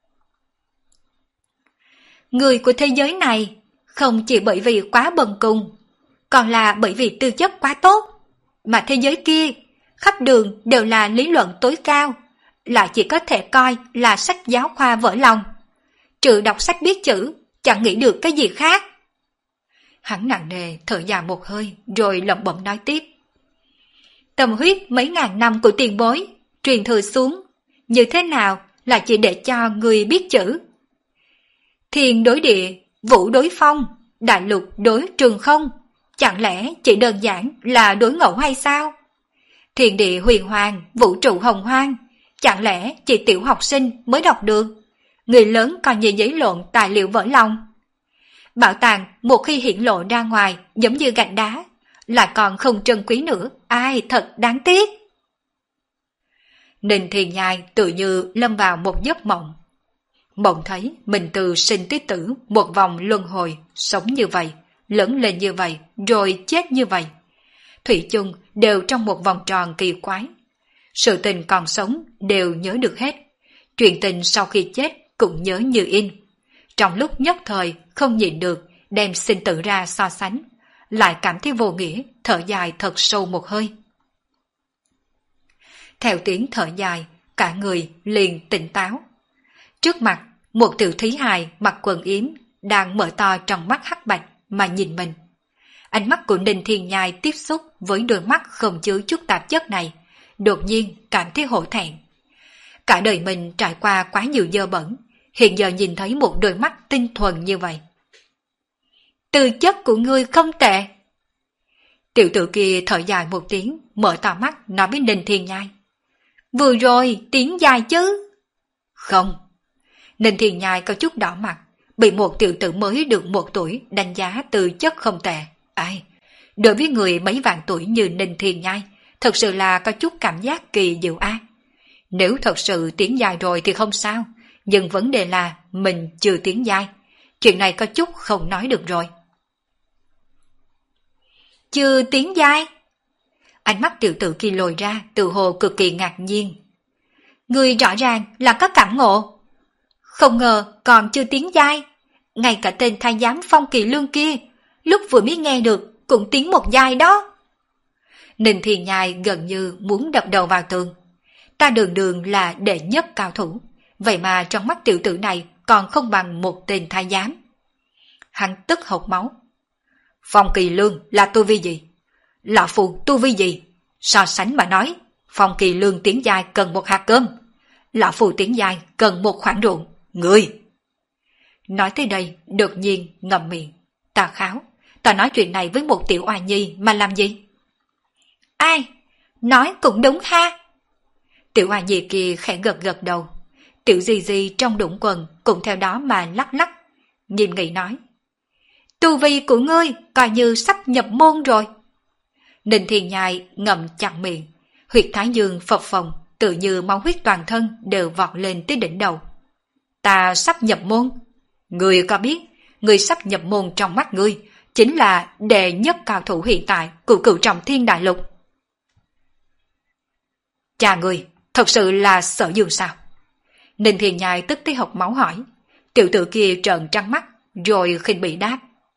Người của thế giới này không chỉ bởi vì quá bần cùng, còn là bởi vì tư chất quá tốt, mà thế giới kia khắp đường đều là lý luận tối cao, lại chỉ có thể coi là sách giáo khoa vỡ lòng. Trừ đọc sách biết chữ, chẳng nghĩ được cái gì khác. Hắn nặng nề thở dài một hơi rồi lẩm bẩm nói tiếp. Tâm huyết mấy ngàn năm của tiền bối, truyền thừa xuống, như thế nào là chỉ để cho người biết chữ. Thiên đối địa, vũ đối phong, đại lục đối trường không, chẳng lẽ chỉ đơn giản là đối ngẫu hay sao? Thiên địa huyền hoàng, vũ trụ hồng hoang, chẳng lẽ chỉ tiểu học sinh mới đọc được? Người lớn còn như giấy lộn tài liệu vỡ lòng. Bảo tàng một khi hiển lộ ra ngoài giống như gạch đá, lại còn không trân quý nữa, ai thật đáng tiếc. Ninh Thiên Nhai tự như lâm vào một giấc mộng. Mộng thấy mình từ sinh tới tử một vòng luân hồi, sống như vậy, lớn lên như vậy, rồi chết như vậy. Thủy chung đều trong một vòng tròn kỳ quái. Sự tình còn sống đều nhớ được hết. Chuyện tình sau khi chết cũng nhớ như in. Trong lúc nhất thời không nhịn được đem sinh tử ra so sánh, lại cảm thấy vô nghĩa, thở dài thật sâu một hơi. Theo tiếng thở dài, cả người liền tỉnh táo. Trước mặt, một tiểu thí hài mặc quần yếm đang mở to trong mắt hắc bạch mà nhìn mình. Ánh mắt của Ninh Thiên Nhai tiếp xúc với đôi mắt không chứa chút tạp chất này, đột nhiên cảm thấy hổ thẹn. Cả đời mình trải qua quá nhiều dơ bẩn, hiện giờ nhìn thấy một đôi mắt tinh thuần như vậy. Tư chất của ngươi không tệ. Tiểu tử kia thở dài một tiếng, mở to mắt nói với Ninh Thiên Nhai. Vừa rồi tiếng dài chứ? Không. Ninh Thiên Nhai có chút đỏ mặt, bị một tiểu tử mới được một tuổi đánh giá tư chất không tệ. Ai? Đối với người mấy vạn tuổi như Ninh Thiên Nhai, thật sự là có chút cảm giác kỳ diệu a. Nếu thật sự tiếng dài rồi thì không sao, nhưng vấn đề là mình chưa tiếng dài. Chuyện này có chút không nói được rồi. Chưa tiếng dài? Ánh mắt tiểu tử kia lồi ra, tự hồ cực kỳ ngạc nhiên. Người rõ ràng là có cảm ngộ. Không ngờ còn chưa tiếng dài. Ngay cả tên thái giám Phong Kỳ Lương kia, lúc vừa mới nghe được cũng tiếng một dài đó. Ninh Thiên Nhai gần như muốn đập đầu vào tường. Ta đường đường là đệ nhất cao thủ, vậy mà trong mắt tiểu tử này còn không bằng một tên thái giám. Hắn tức hộc máu. Phong Kỳ Lương là tu vi gì? Lão phù tu vi gì? So sánh mà nói, Phong Kỳ Lương tiếng dài cần một hạt cơm, lão phù tiếng dài cần một khoản ruộng. Người! Nói tới đây, đột nhiên ngậm miệng. Ta kháo, ta nói chuyện này với một tiểu oa nhi mà làm gì? Ai? Nói cũng đúng ha. Tiểu oa nhi kia khẽ gật gật đầu. Tiểu di di trong đũng quần cũng theo đó mà lắc lắc. Nhìn nghĩ nói. Tu vi của ngươi coi như sắp nhập môn rồi. Ninh Thiên Nhai ngậm chặt miệng. Huyệt thái dương phập phồng, tự như máu huyết toàn thân đều vọt lên tới đỉnh đầu. Ta sắp nhập môn. Ngươi có biết, ngươi sắp nhập môn trong mắt ngươi chính là đệ nhất cao thủ hiện tại của Cửu Trọng Thiên Đại Lục. Cha ngươi thật sự là Sở Dương sao? Ninh Thiên Nhai tức tới hộc máu hỏi. Tiểu tử kia trợn trắng mắt, rồi khinh bị đáp.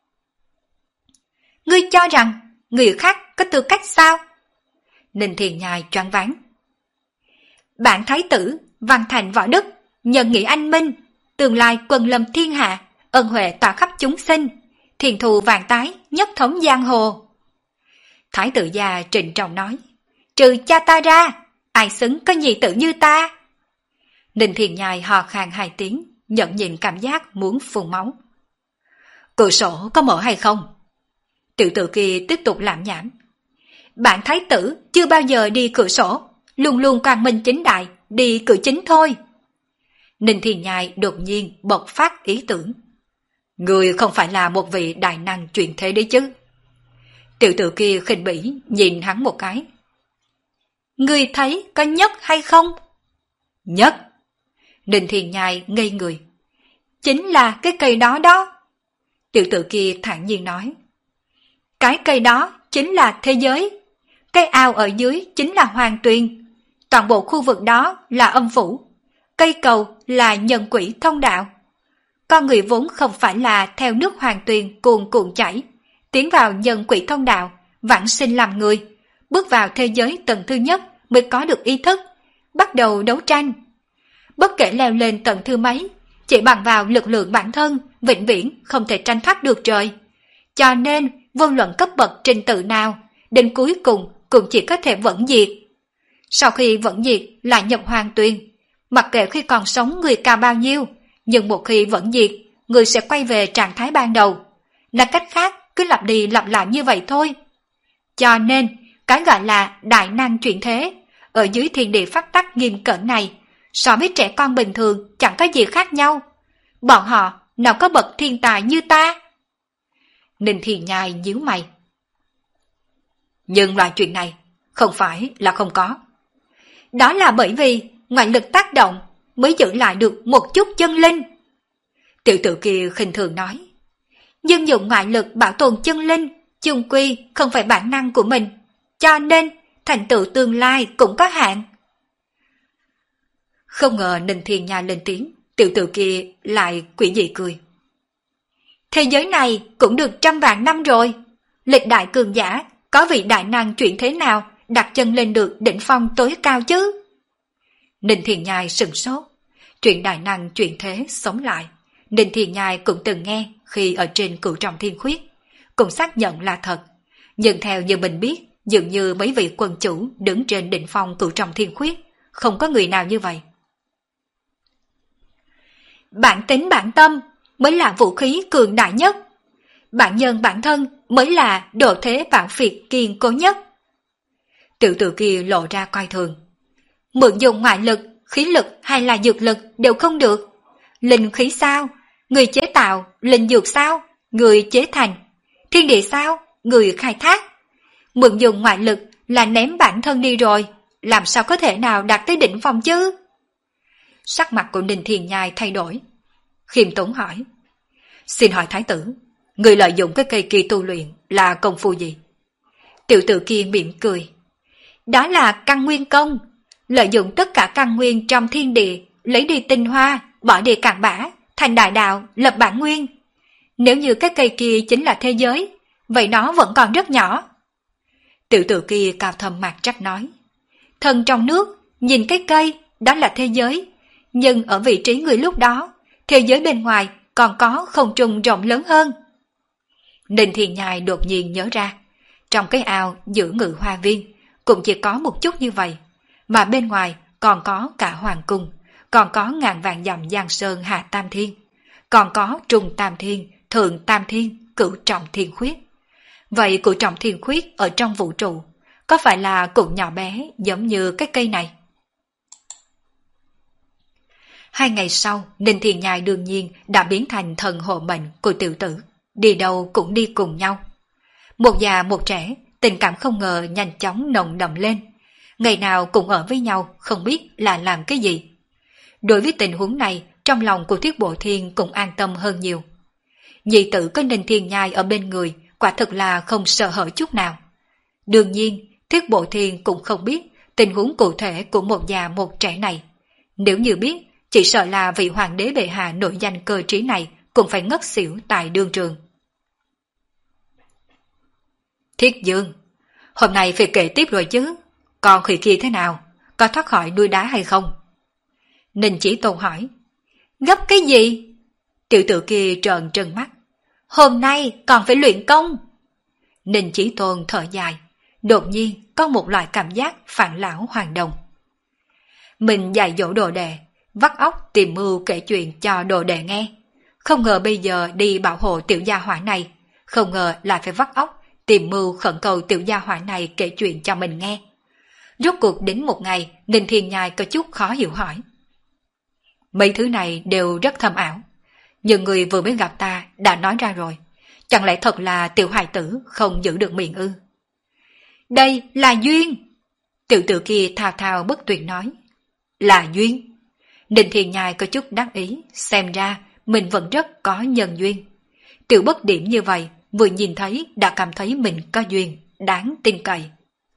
Ngươi cho rằng người khác có tư cách sao? Ninh Thiên Nhai choáng váng. Bản thái tử, văn thành võ đức, nhân nghĩa anh minh, tương lai quân lâm thiên hạ, ân huệ tỏa khắp chúng sinh, thiền thù vàng tái, nhất thống giang hồ. Thái tử già trịnh trọng nói. Trừ cha ta ra, ai xứng có nhị tử như ta? Ninh Thiên Nhai hò khan hai tiếng, nhận nhìn cảm giác muốn phun máu. Cửa sổ có mở hay không? Tiểu tử kia tiếp tục lảm nhảm. Bản thái tử chưa bao giờ đi cửa sổ, luôn luôn quang minh chính đại, đi cửa chính thôi. Ninh Thiên Nhai đột nhiên bộc phát ý tưởng. Người không phải là một vị đại năng truyền thế đấy chứ? Tiểu tử kia khinh bỉ nhìn hắn một cái. Người thấy có nhất hay không? Nhất. Ninh Thiên Nhai ngây người. Chính là cái cây đó đó. Tiểu tử kia thản nhiên nói. Cái cây đó chính là thế giới. Cây ao ở dưới chính là hoàng tuyền. Toàn bộ khu vực đó là âm phủ. Cây cầu là nhân quỷ thông đạo. Con người vốn không phải là theo nước hoàng tuyền cuồn cuộn chảy, tiến vào nhân quỷ thông đạo, vãng sinh làm người, bước vào thế giới tầng thứ nhất mới có được ý thức, bắt đầu đấu tranh. Bất kể leo lên tầng thứ mấy, chỉ bằng vào lực lượng bản thân, vĩnh viễn không thể tranh thoát được trời. Cho nên, vô luận cấp bậc trình tự nào, đến cuối cùng cũng chỉ có thể vẫn diệt. Sau khi vẫn diệt lại nhập hoàng tuyền, mặc kệ khi còn sống người cao bao nhiêu, nhưng một khi vẫn diệt, người sẽ quay về trạng thái ban đầu. Nói cách khác, cứ lặp đi lặp lại như vậy thôi. Cho nên, cái gọi là đại năng chuyển thế, ở dưới thiên địa pháp tắc nghiêm cẩn này, so với trẻ con bình thường chẳng có gì khác nhau. Bọn họ nào có bậc thiên tài như ta? Ninh Thiền Nhai nhíu mày. Nhưng loại chuyện này không phải là không có. Đó là bởi vì ngoại lực tác động mới giữ lại được một chút chân linh. Tiểu tử kia khinh thường nói. Nhưng dùng ngoại lực bảo tồn chân linh, chung quy không phải bản năng của mình, cho nên thành tựu tương lai cũng có hạn. Không ngờ Ninh Thiên Nha lên tiếng, tiểu tử kia lại quỷ dị cười. Thế giới này cũng được trăm vạn năm rồi, lịch đại cường giả có vị đại năng chuyển thế nào đặt chân lên được đỉnh phong tối cao chứ? Ninh Thiên Nhai sừng sốt, chuyện đại năng chuyển thế sống lại, Ninh Thiên Nhai cũng từng nghe khi ở trên Cửu Trọng Thiên Khuyết, cũng xác nhận là thật. Nhưng theo như mình biết, dường như mấy vị quân chủ đứng trên đỉnh phong Cửu Trọng Thiên Khuyết, không có người nào như vậy. Bản tính bản tâm mới là vũ khí cường đại nhất. Bản nhân bản thân mới là độ thế bảo phiệt kiên cố nhất. Tiểu tử kia lộ ra coi thường. Mượn dùng ngoại lực, khí lực hay là dược lực đều không được. Linh khí sao? Người chế tạo. Linh dược sao? Người chế thành. Thiên địa sao? Người khai thác. Mượn dùng ngoại lực là ném bản thân đi rồi, làm sao có thể nào đạt tới đỉnh phong chứ? Sắc mặt của Ninh Thiên Nhai thay đổi. Khiêm tốn hỏi. Xin hỏi thái tử, người lợi dụng cái cây kia tu luyện là công phu gì? Tiểu tử kia mỉm cười. Đó là căn nguyên công, lợi dụng tất cả căn nguyên trong thiên địa, lấy đi tinh hoa, bỏ đi cặn bã, thành đại đạo, lập bản nguyên. Nếu như cái cây kia chính là thế giới, vậy nó vẫn còn rất nhỏ. Tiểu tử kia cao thâm mạc trách nói. Thần trong nước, nhìn cái cây, đó là thế giới, nhưng ở vị trí người lúc đó, thế giới bên ngoài còn có không trung rộng lớn hơn. Ninh Thiên Nhai đột nhiên nhớ ra, trong cái ao giữa Ngự Hoa Viên cũng chỉ có một chút như vậy, mà bên ngoài còn có cả hoàng cung, còn có ngàn vạn dặm giang sơn hạ tam thiên, còn có trung tam thiên, thượng tam thiên, cửu trọng thiên khuyết. Vậy cửu trọng thiên khuyết ở trong vũ trụ, có phải là cũng nhỏ bé giống như cái cây này? Hai ngày sau, Ninh Thiên Nhai đương nhiên đã biến thành thần hộ mệnh của tiểu tử, đi đâu cũng đi cùng nhau. Một già một trẻ, tình cảm không ngờ nhanh chóng nồng đậm lên, ngày nào cũng ở với nhau không biết là làm cái gì. Đối với tình huống này, trong lòng của Thiết Bộ Thiên cũng an tâm hơn nhiều. Nhị tử có Ninh Thiên Nhai ở bên người, quả thực là không sợ hãi chút nào. Đương nhiên, Thiết Bộ Thiên cũng không biết tình huống cụ thể của một già một trẻ này. Nếu như biết, chỉ sợ là vị hoàng đế bệ hạ nổi danh cơ trí này cũng phải ngất xỉu tại đương trường. Thiết Dương, hôm nay phải kể tiếp rồi chứ, còn khỉ kia thế nào, có thoát khỏi đuôi đá hay không? Ninh Chỉ Tôn hỏi. Gấp cái gì? Tiểu tử kia trợn trừng mắt. Hôm nay còn phải luyện công. Ninh Chỉ Tôn thở dài, đột nhiên có một loại cảm giác phản lão hoàng đồng. Mình dạy dỗ đồ đệ, vắt óc tìm mưu kể chuyện cho đồ đệ nghe. Không ngờ bây giờ đi bảo hộ tiểu gia hỏa này, không ngờ lại phải vắt óc tìm mưu khẩn cầu tiểu gia hỏa này kể chuyện cho mình nghe. Rốt cuộc đến một ngày, Ninh Thiên Nhai có chút khó hiểu hỏi. Mấy thứ này đều rất thâm ảo, nhưng người vừa mới gặp ta đã nói ra rồi, chẳng lẽ thật là tiểu hài tử không giữ được miệng ư? Đây là duyên. Tiểu tử kia thao thao bất tuyệt nói. Là duyên. Ninh Thiên Nhai có chút đắc ý, xem ra mình vẫn rất có nhân duyên. Tiểu bất điểm như vậy, vừa nhìn thấy đã cảm thấy mình có duyên, đáng tin cậy.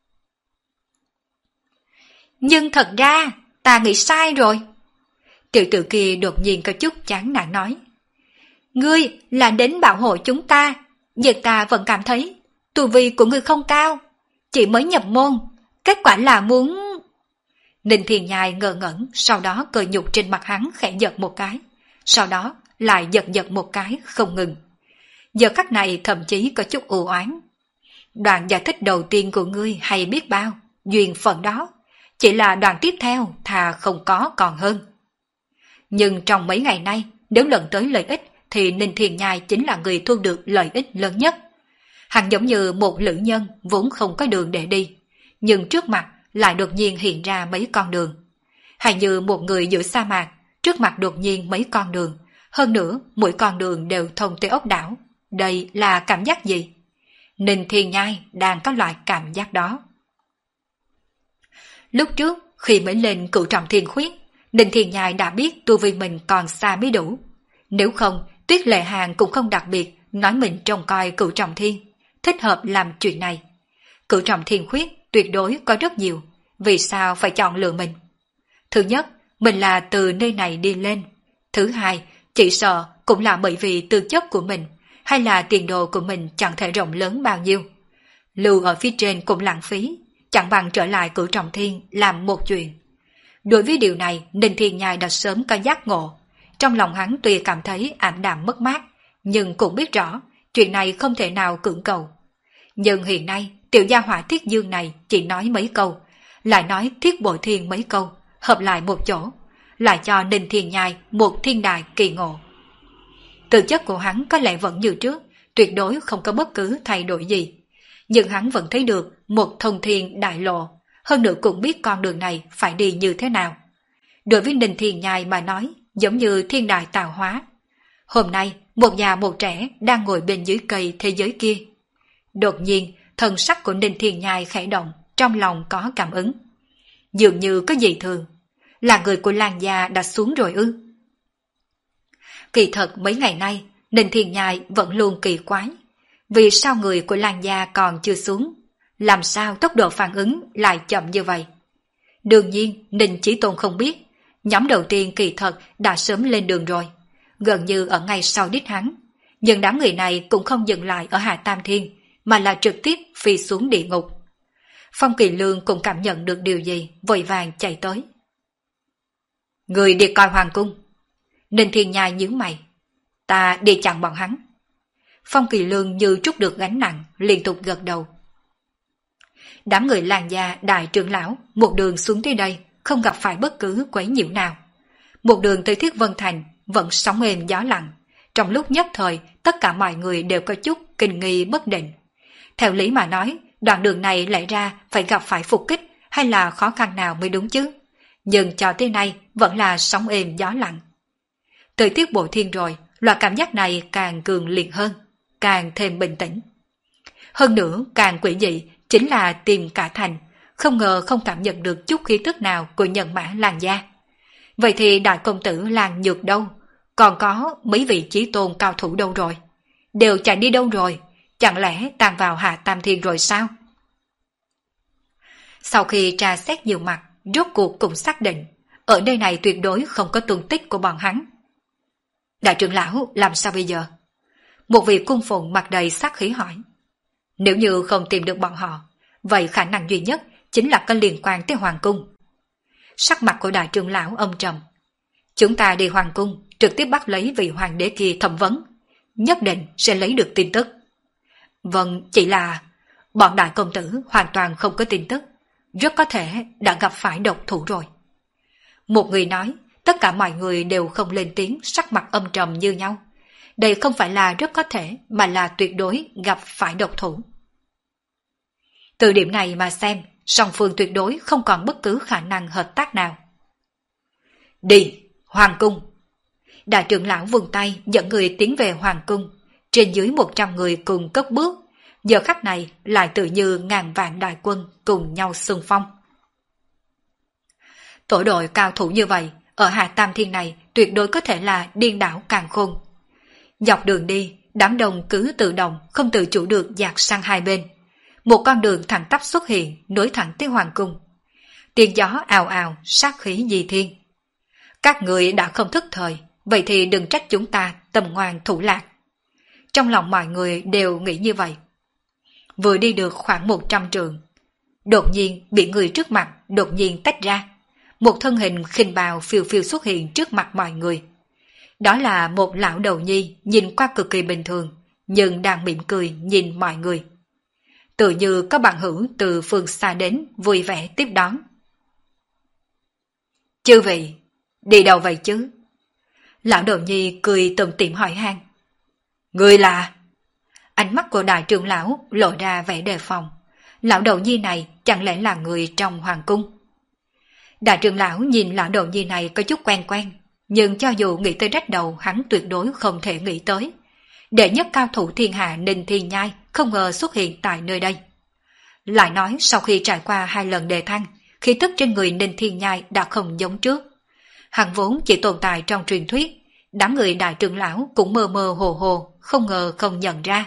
Nhưng thật ra, ta nghĩ sai rồi. Tiểu tử kia đột nhiên có chút chán nản nói. Ngươi là đến bảo hộ chúng ta, nhưng ta vẫn cảm thấy tu vi của ngươi không cao, chỉ mới nhập môn, kết quả là muốn... Ninh Thiên Nhai ngơ ngẩn, sau đó cười nhục trên mặt hắn khẽ giật một cái, sau đó lại giật giật một cái không ngừng. Giờ khắc này thậm chí có chút u oán. Đoạn giải thích đầu tiên của ngươi hay biết bao, duyên phận đó, chỉ là đoạn tiếp theo thà không có còn hơn. Nhưng trong mấy ngày nay, nếu luận tới lợi ích thì Ninh Thiên Nhai chính là người thu được lợi ích lớn nhất. Hắn giống như một lữ nhân vốn không có đường để đi, nhưng trước mặt lại đột nhiên hiện ra mấy con đường. Hay như một người giữa sa mạc, trước mặt đột nhiên mấy con đường, hơn nữa mỗi con đường đều thông tới ốc đảo. Đây là cảm giác gì? Ninh Thiên Nhai đang có loại cảm giác đó. Lúc trước, khi mới lên cửu trọng thiên khuyết, Ninh Thiên Nhai đã biết tu vi mình còn xa mới đủ. Nếu không, Tuyết Lệ Hàng cũng không đặc biệt nói mình trông coi cửu trọng thiên, thích hợp làm chuyện này. Cửu trọng thiên khuyết tuyệt đối có rất nhiều, vì sao phải chọn lựa mình? Thứ nhất, mình là từ nơi này đi lên. Thứ hai, chỉ sợ cũng là bởi vì tư chất của mình, hay là tiền đồ của mình chẳng thể rộng lớn bao nhiêu. Lưu ở phía trên cũng lãng phí, chẳng bằng trở lại cửu trọng thiên làm một chuyện. Đối với điều này, Ninh Thiên Nhai đã sớm có giác ngộ. Trong lòng hắn tuy cảm thấy ảm đạm mất mát, nhưng cũng biết rõ chuyện này không thể nào cưỡng cầu. Nhưng hiện nay, tiểu gia hỏa Thiết Dương này chỉ nói mấy câu, lại nói Thiết Bội Thiên mấy câu, hợp lại một chỗ, lại cho Ninh Thiên Nhai một thiên đại kỳ ngộ. Tư chất của hắn có lẽ vẫn như trước, tuyệt đối không có bất cứ thay đổi gì. Nhưng hắn vẫn thấy được một thông thiên đại lộ, hơn nữa cũng biết con đường này phải đi như thế nào. Đối với Ninh Thiên Nhai mà nói, giống như thiên đại tạo hóa. Hôm nay, một già một trẻ đang ngồi bên dưới cây thế giới kia. Đột nhiên, thần sắc của Ninh Thiên Nhai khẽ động, trong lòng có cảm ứng. Dường như có gì thường, là người của Lan gia đã xuống rồi ư? Kỳ thật mấy ngày nay, Ninh Thiên Nhai vẫn luôn kỳ quái. Vì sao người của Lan gia còn chưa xuống? Làm sao tốc độ phản ứng lại chậm như vậy? Đương nhiên, Ninh Chí Tôn không biết. Nhóm đầu tiên kỳ thật đã sớm lên đường rồi, gần như ở ngay sau đích hắn. Nhưng đám người này cũng không dừng lại ở Hạ Tam Thiên, mà là trực tiếp phi xuống địa ngục. Phong Kỳ Lương cũng cảm nhận được điều gì, vội vàng chạy tới. Người đi coi hoàng cung. Ninh Thiên Nhai nhướng mày. Ta đi chặn bọn hắn. Phong Kỳ Lương như trút được gánh nặng, liên tục gật đầu. Đám người Lan gia đại trưởng lão một đường xuống tới đây, không gặp phải bất cứ quấy nhiễu nào. Một đường tới Thiết Vân Thành vẫn sóng êm gió lặng. Trong lúc nhất thời, tất cả mọi người đều có chút kinh nghi bất định. Theo lý mà nói, đoạn đường này lẽ ra phải gặp phải phục kích hay là khó khăn nào mới đúng chứ. Nhưng cho tới nay vẫn là sóng êm gió lặng. Tới Tiết Bộ Thiên rồi, loại cảm giác này càng cường liệt hơn, càng thêm bình tĩnh. Hơn nữa, càng quỷ dị chính là tìm cả thành, không ngờ không cảm nhận được chút khí tức nào của nhân mã Lan gia. Vậy thì đại công tử Lan Nhược đâu? Còn có mấy vị chí tôn cao thủ đâu rồi? Đều chạy đi đâu rồi? Chẳng lẽ tàn vào Hạ Tam Thiên rồi sao? Sau khi tra xét nhiều mặt, rốt cuộc cũng xác định, ở nơi này tuyệt đối không có tung tích của bọn hắn. Đại trưởng lão làm sao bây giờ? Một vị cung phụng mặt đầy sát khí hỏi. Nếu như không tìm được bọn họ, vậy khả năng duy nhất chính là có liên quan tới hoàng cung. Sắc mặt của đại trưởng lão âm trầm. Chúng ta đi hoàng cung, trực tiếp bắt lấy vị hoàng đế kia thẩm vấn, nhất định sẽ lấy được tin tức. Vâng, chỉ là bọn đại công tử hoàn toàn không có tin tức, rất có thể đã gặp phải độc thủ rồi. Một người nói, tất cả mọi người đều không lên tiếng, sắc mặt âm trầm như nhau. Đây không phải là rất có thể, mà là tuyệt đối gặp phải độc thủ. Từ điểm này mà xem, song phương tuyệt đối không còn bất cứ khả năng hợp tác nào. Đi, hoàng cung. Đại trưởng lão vung tay dẫn người tiến về hoàng cung. Trên dưới một trăm người cùng cất bước, giờ khắc này lại tự như ngàn vạn đại quân cùng nhau xung phong. Tổ đội cao thủ như vậy, ở Hạ Tam Thiên này tuyệt đối có thể là điên đảo càn khôn. Dọc đường đi, đám đông cứ tự động không tự chủ được dạt sang hai bên. Một con đường thẳng tắp xuất hiện, nối thẳng tới hoàng cung. Tiếng gió ào ào, sát khí dị thiên. Các người đã không thức thời, vậy thì đừng trách chúng ta tầm ngoan thủ lạc. Trong lòng mọi người đều nghĩ như vậy. Vừa đi được khoảng một trăm trượng, đột nhiên bị người trước mặt đột nhiên tách ra. một thân hình khinh bào phiêu phiêu xuất hiện trước mặt mọi người. Đó là một lão đầu nhi nhìn qua cực kỳ bình thường, nhưng đang mỉm cười nhìn mọi người. Tự như có bạn hữu từ phương xa đến vui vẻ tiếp đón. Chư vị, đi đâu vậy chứ? Lão đầu nhi cười tủm tỉm hỏi han. Người là... Ánh mắt của đại trưởng lão lộ ra vẻ đề phòng. Lão đầu nhi này chẳng lẽ là người trong hoàng cung? Đại trưởng lão nhìn lão đầu nhi này có chút quen quen, nhưng cho dù nghĩ tới rách đầu hắn tuyệt đối không thể nghĩ tới. Đệ nhất cao thủ thiên hạ Ninh Thiên Nhai không ngờ xuất hiện tại nơi đây. Lại nói sau khi trải qua hai lần đề thăng, khí tức trên người Ninh Thiên Nhai đã không giống trước. Hắn vốn chỉ tồn tại trong truyền thuyết, đám người đại trưởng lão cũng mơ mơ hồ hồ, không ngờ không nhận ra.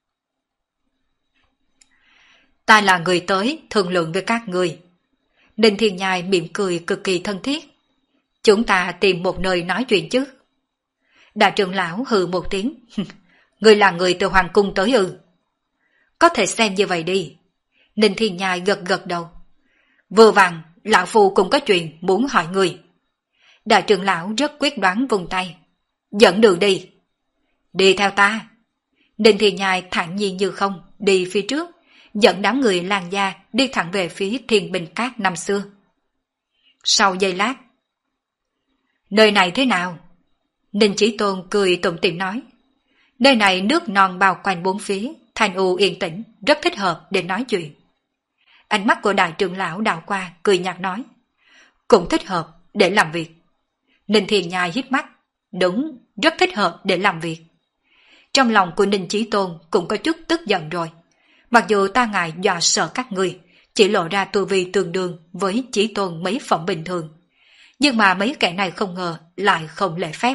Ta là người tới thương lượng với các người. Ninh Thiên Nhai mỉm cười cực kỳ thân thiết. Chúng ta tìm một nơi nói chuyện chứ. Đại trưởng lão hừ một tiếng. Người là người từ hoàng cung tới ư? Có thể xem như vậy đi. Ninh Thiên Nhai gật gật đầu. Vừa vặn, lão phu cũng có chuyện muốn hỏi người. Đại trưởng lão rất quyết đoán vùng tay. Dẫn đường đi. Đi theo ta. Ninh Thiên Nhai thản nhiên như không, đi phía trước, dẫn đám người Lan gia đi thẳng về phía Thiên Bình Cát năm xưa. Sau giây lát, nơi này thế nào? Ninh Chí Tôn cười tủm tỉm nói. Nơi này nước non bao quanh bốn phía, thanh u yên tĩnh, rất thích hợp để nói chuyện. Ánh mắt của đại trưởng lão đảo qua, cười nhạt nói. Cũng thích hợp để làm việc. Ninh Thiên Nhai hít mắt. Đúng, rất thích hợp để làm việc. Trong lòng của Ninh Chí Tôn cũng có chút tức giận rồi. Mặc dù ta ngại dọa sợ các người, chỉ lộ ra tu vi tương đương với Chí Tôn mấy phẩm bình thường. Nhưng mà mấy kẻ này không ngờ lại không lễ phép.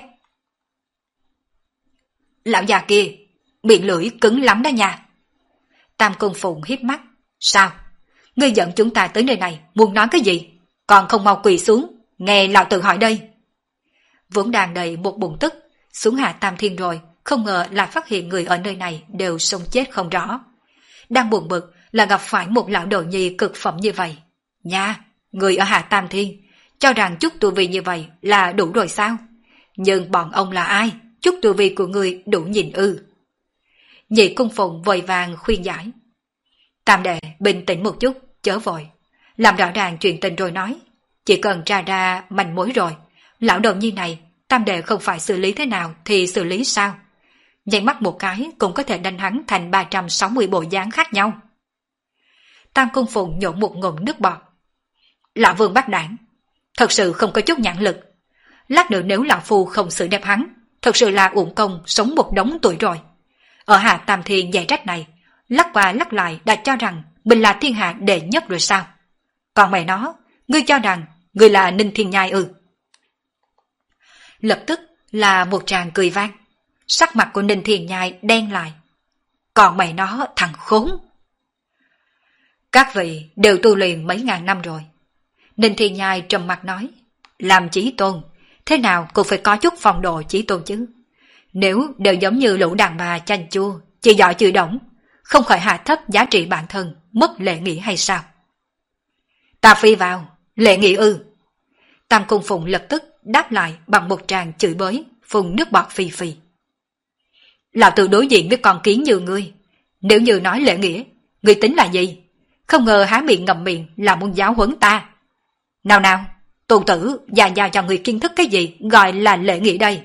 Lão già kia, miệng lưỡi cứng lắm đó nha. Tam Cung Phụng híp mắt. Sao? Ngươi dẫn chúng ta tới nơi này muốn nói cái gì? Còn không mau quỳ xuống, nghe lão tử hỏi đây. Vốn đang đầy một bụng tức, xuống hạ tam thiên rồi, không ngờ lại phát hiện người ở nơi này đều sống chết không rõ. Đang buồn bực là gặp phải một lão đồ nhi cực phẩm như vậy. Nha, người ở hạ tam thiên, cho rằng chút tu vi như vậy là đủ rồi sao? Nhưng bọn ông là ai? Chút tu vi của người đủ nhìn ư? Nhị Cung Phụng vội vàng khuyên giải. Tam đệ, bình tĩnh một chút, chớ vội. Làm rõ ràng chuyện tình rồi nói. Chỉ cần tra ra manh mối rồi, lão đầu nhi này, tam đệ không phải xử lý thế nào thì xử lý sao? Nhảy mắt một cái cũng có thể đánh hắn thành ba trăm sáu mươi bộ dáng khác nhau. Tam Cung Phụng nhổ một ngụm nước bọt. Lão Vương bắt đảng, thật sự không có chút nhãn lực. Lát nữa nếu lão phu không xử đẹp hắn, thật sự là uổng công sống một đống tuổi rồi. Ở hạ tam thiên dạy trách này, lắc qua lắc lại đã cho rằng mình là thiên hạ đệ nhất rồi sao? Còn mày nó, ngươi cho rằng ngươi là Ninh Thiên Nhai ư? Lập tức là một tràng cười vang. Sắc mặt của Ninh Thiên Nhai đen lại. Còn mày nó thằng khốn. Các vị đều tu luyện mấy ngàn năm rồi. Ninh Thiên Nhai trầm mặt nói. Làm Chí Tôn, thế nào cũng phải có chút phong độ Chí Tôn chứ. Nếu đều giống như lũ đàn bà chanh chua, chỉ giỏi chữ đổng, không khỏi hạ thấp giá trị bản thân, mất lễ nghĩa hay sao? Ta phi vào, lễ nghĩa ư? Tam Cung Phụng lập tức đáp lại bằng một tràng chửi bới, phun nước bọt phì phì. Lão tử đối diện với con kiến như ngươi, nếu như nói lễ nghĩa, ngươi tính là gì? Không ngờ há miệng ngậm miệng là muốn giáo huấn ta. Nào nào, tôn tử già già cho người kiến thức cái gì gọi là lễ nghĩa đây.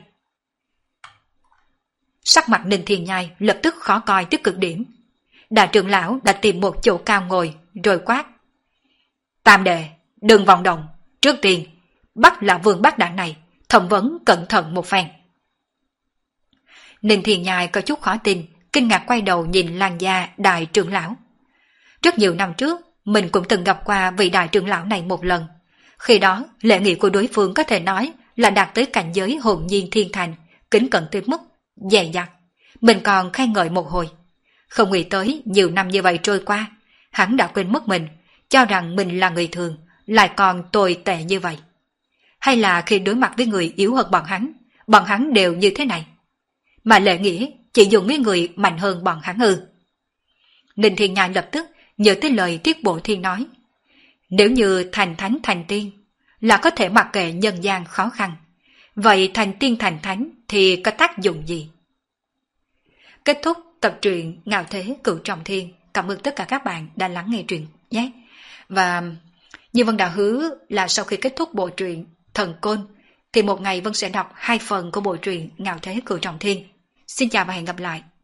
Sắc mặt Ninh Thiên Nhai lập tức khó coi tới cực điểm. Đại trưởng lão đã tìm một chỗ cao ngồi rồi quát. Tam đệ, đừng vòng động, trước tiên bắt là Vương bát đảng này thẩm vấn cẩn thận một phen. Ninh Thiên Nhai có chút khó tin, kinh ngạc quay đầu nhìn Lan gia đại trưởng lão. Rất nhiều năm trước, mình cũng từng gặp qua vị đại trưởng lão này một lần. Khi đó, lễ nghĩa của đối phương có thể nói là đạt tới cảnh giới hồn nhiên thiên thành, kính cẩn tới mức dè dặt. Mình còn khen ngợi một hồi. Không nghĩ tới nhiều năm như vậy trôi qua, hắn đã quên mất mình, cho rằng mình là người thường, lại còn tồi tệ như vậy. Hay là khi đối mặt với người yếu hơn bọn hắn, bọn hắn đều như thế này. Mà lễ nghĩa chỉ dùng với người mạnh hơn bọn hắn ư? Ninh Thiên Nhai lập tức nhớ tới lời Tiết Bộ Thiên nói. Nếu như thành thánh thành tiên, là có thể mặc kệ nhân gian khó khăn. Vậy thành tiên thành thánh thì có tác dụng gì? Kết thúc tập truyện Ngạo Thế Cửu Trọng Thiên. Cảm ơn tất cả các bạn đã lắng nghe truyện nhé. Và như Vân đã hứa là sau khi kết thúc bộ truyện Thần Côn thì một ngày Vân sẽ đọc hai phần của bộ truyện Ngạo Thế Cửu Trọng Thiên. Xin chào và hẹn gặp lại.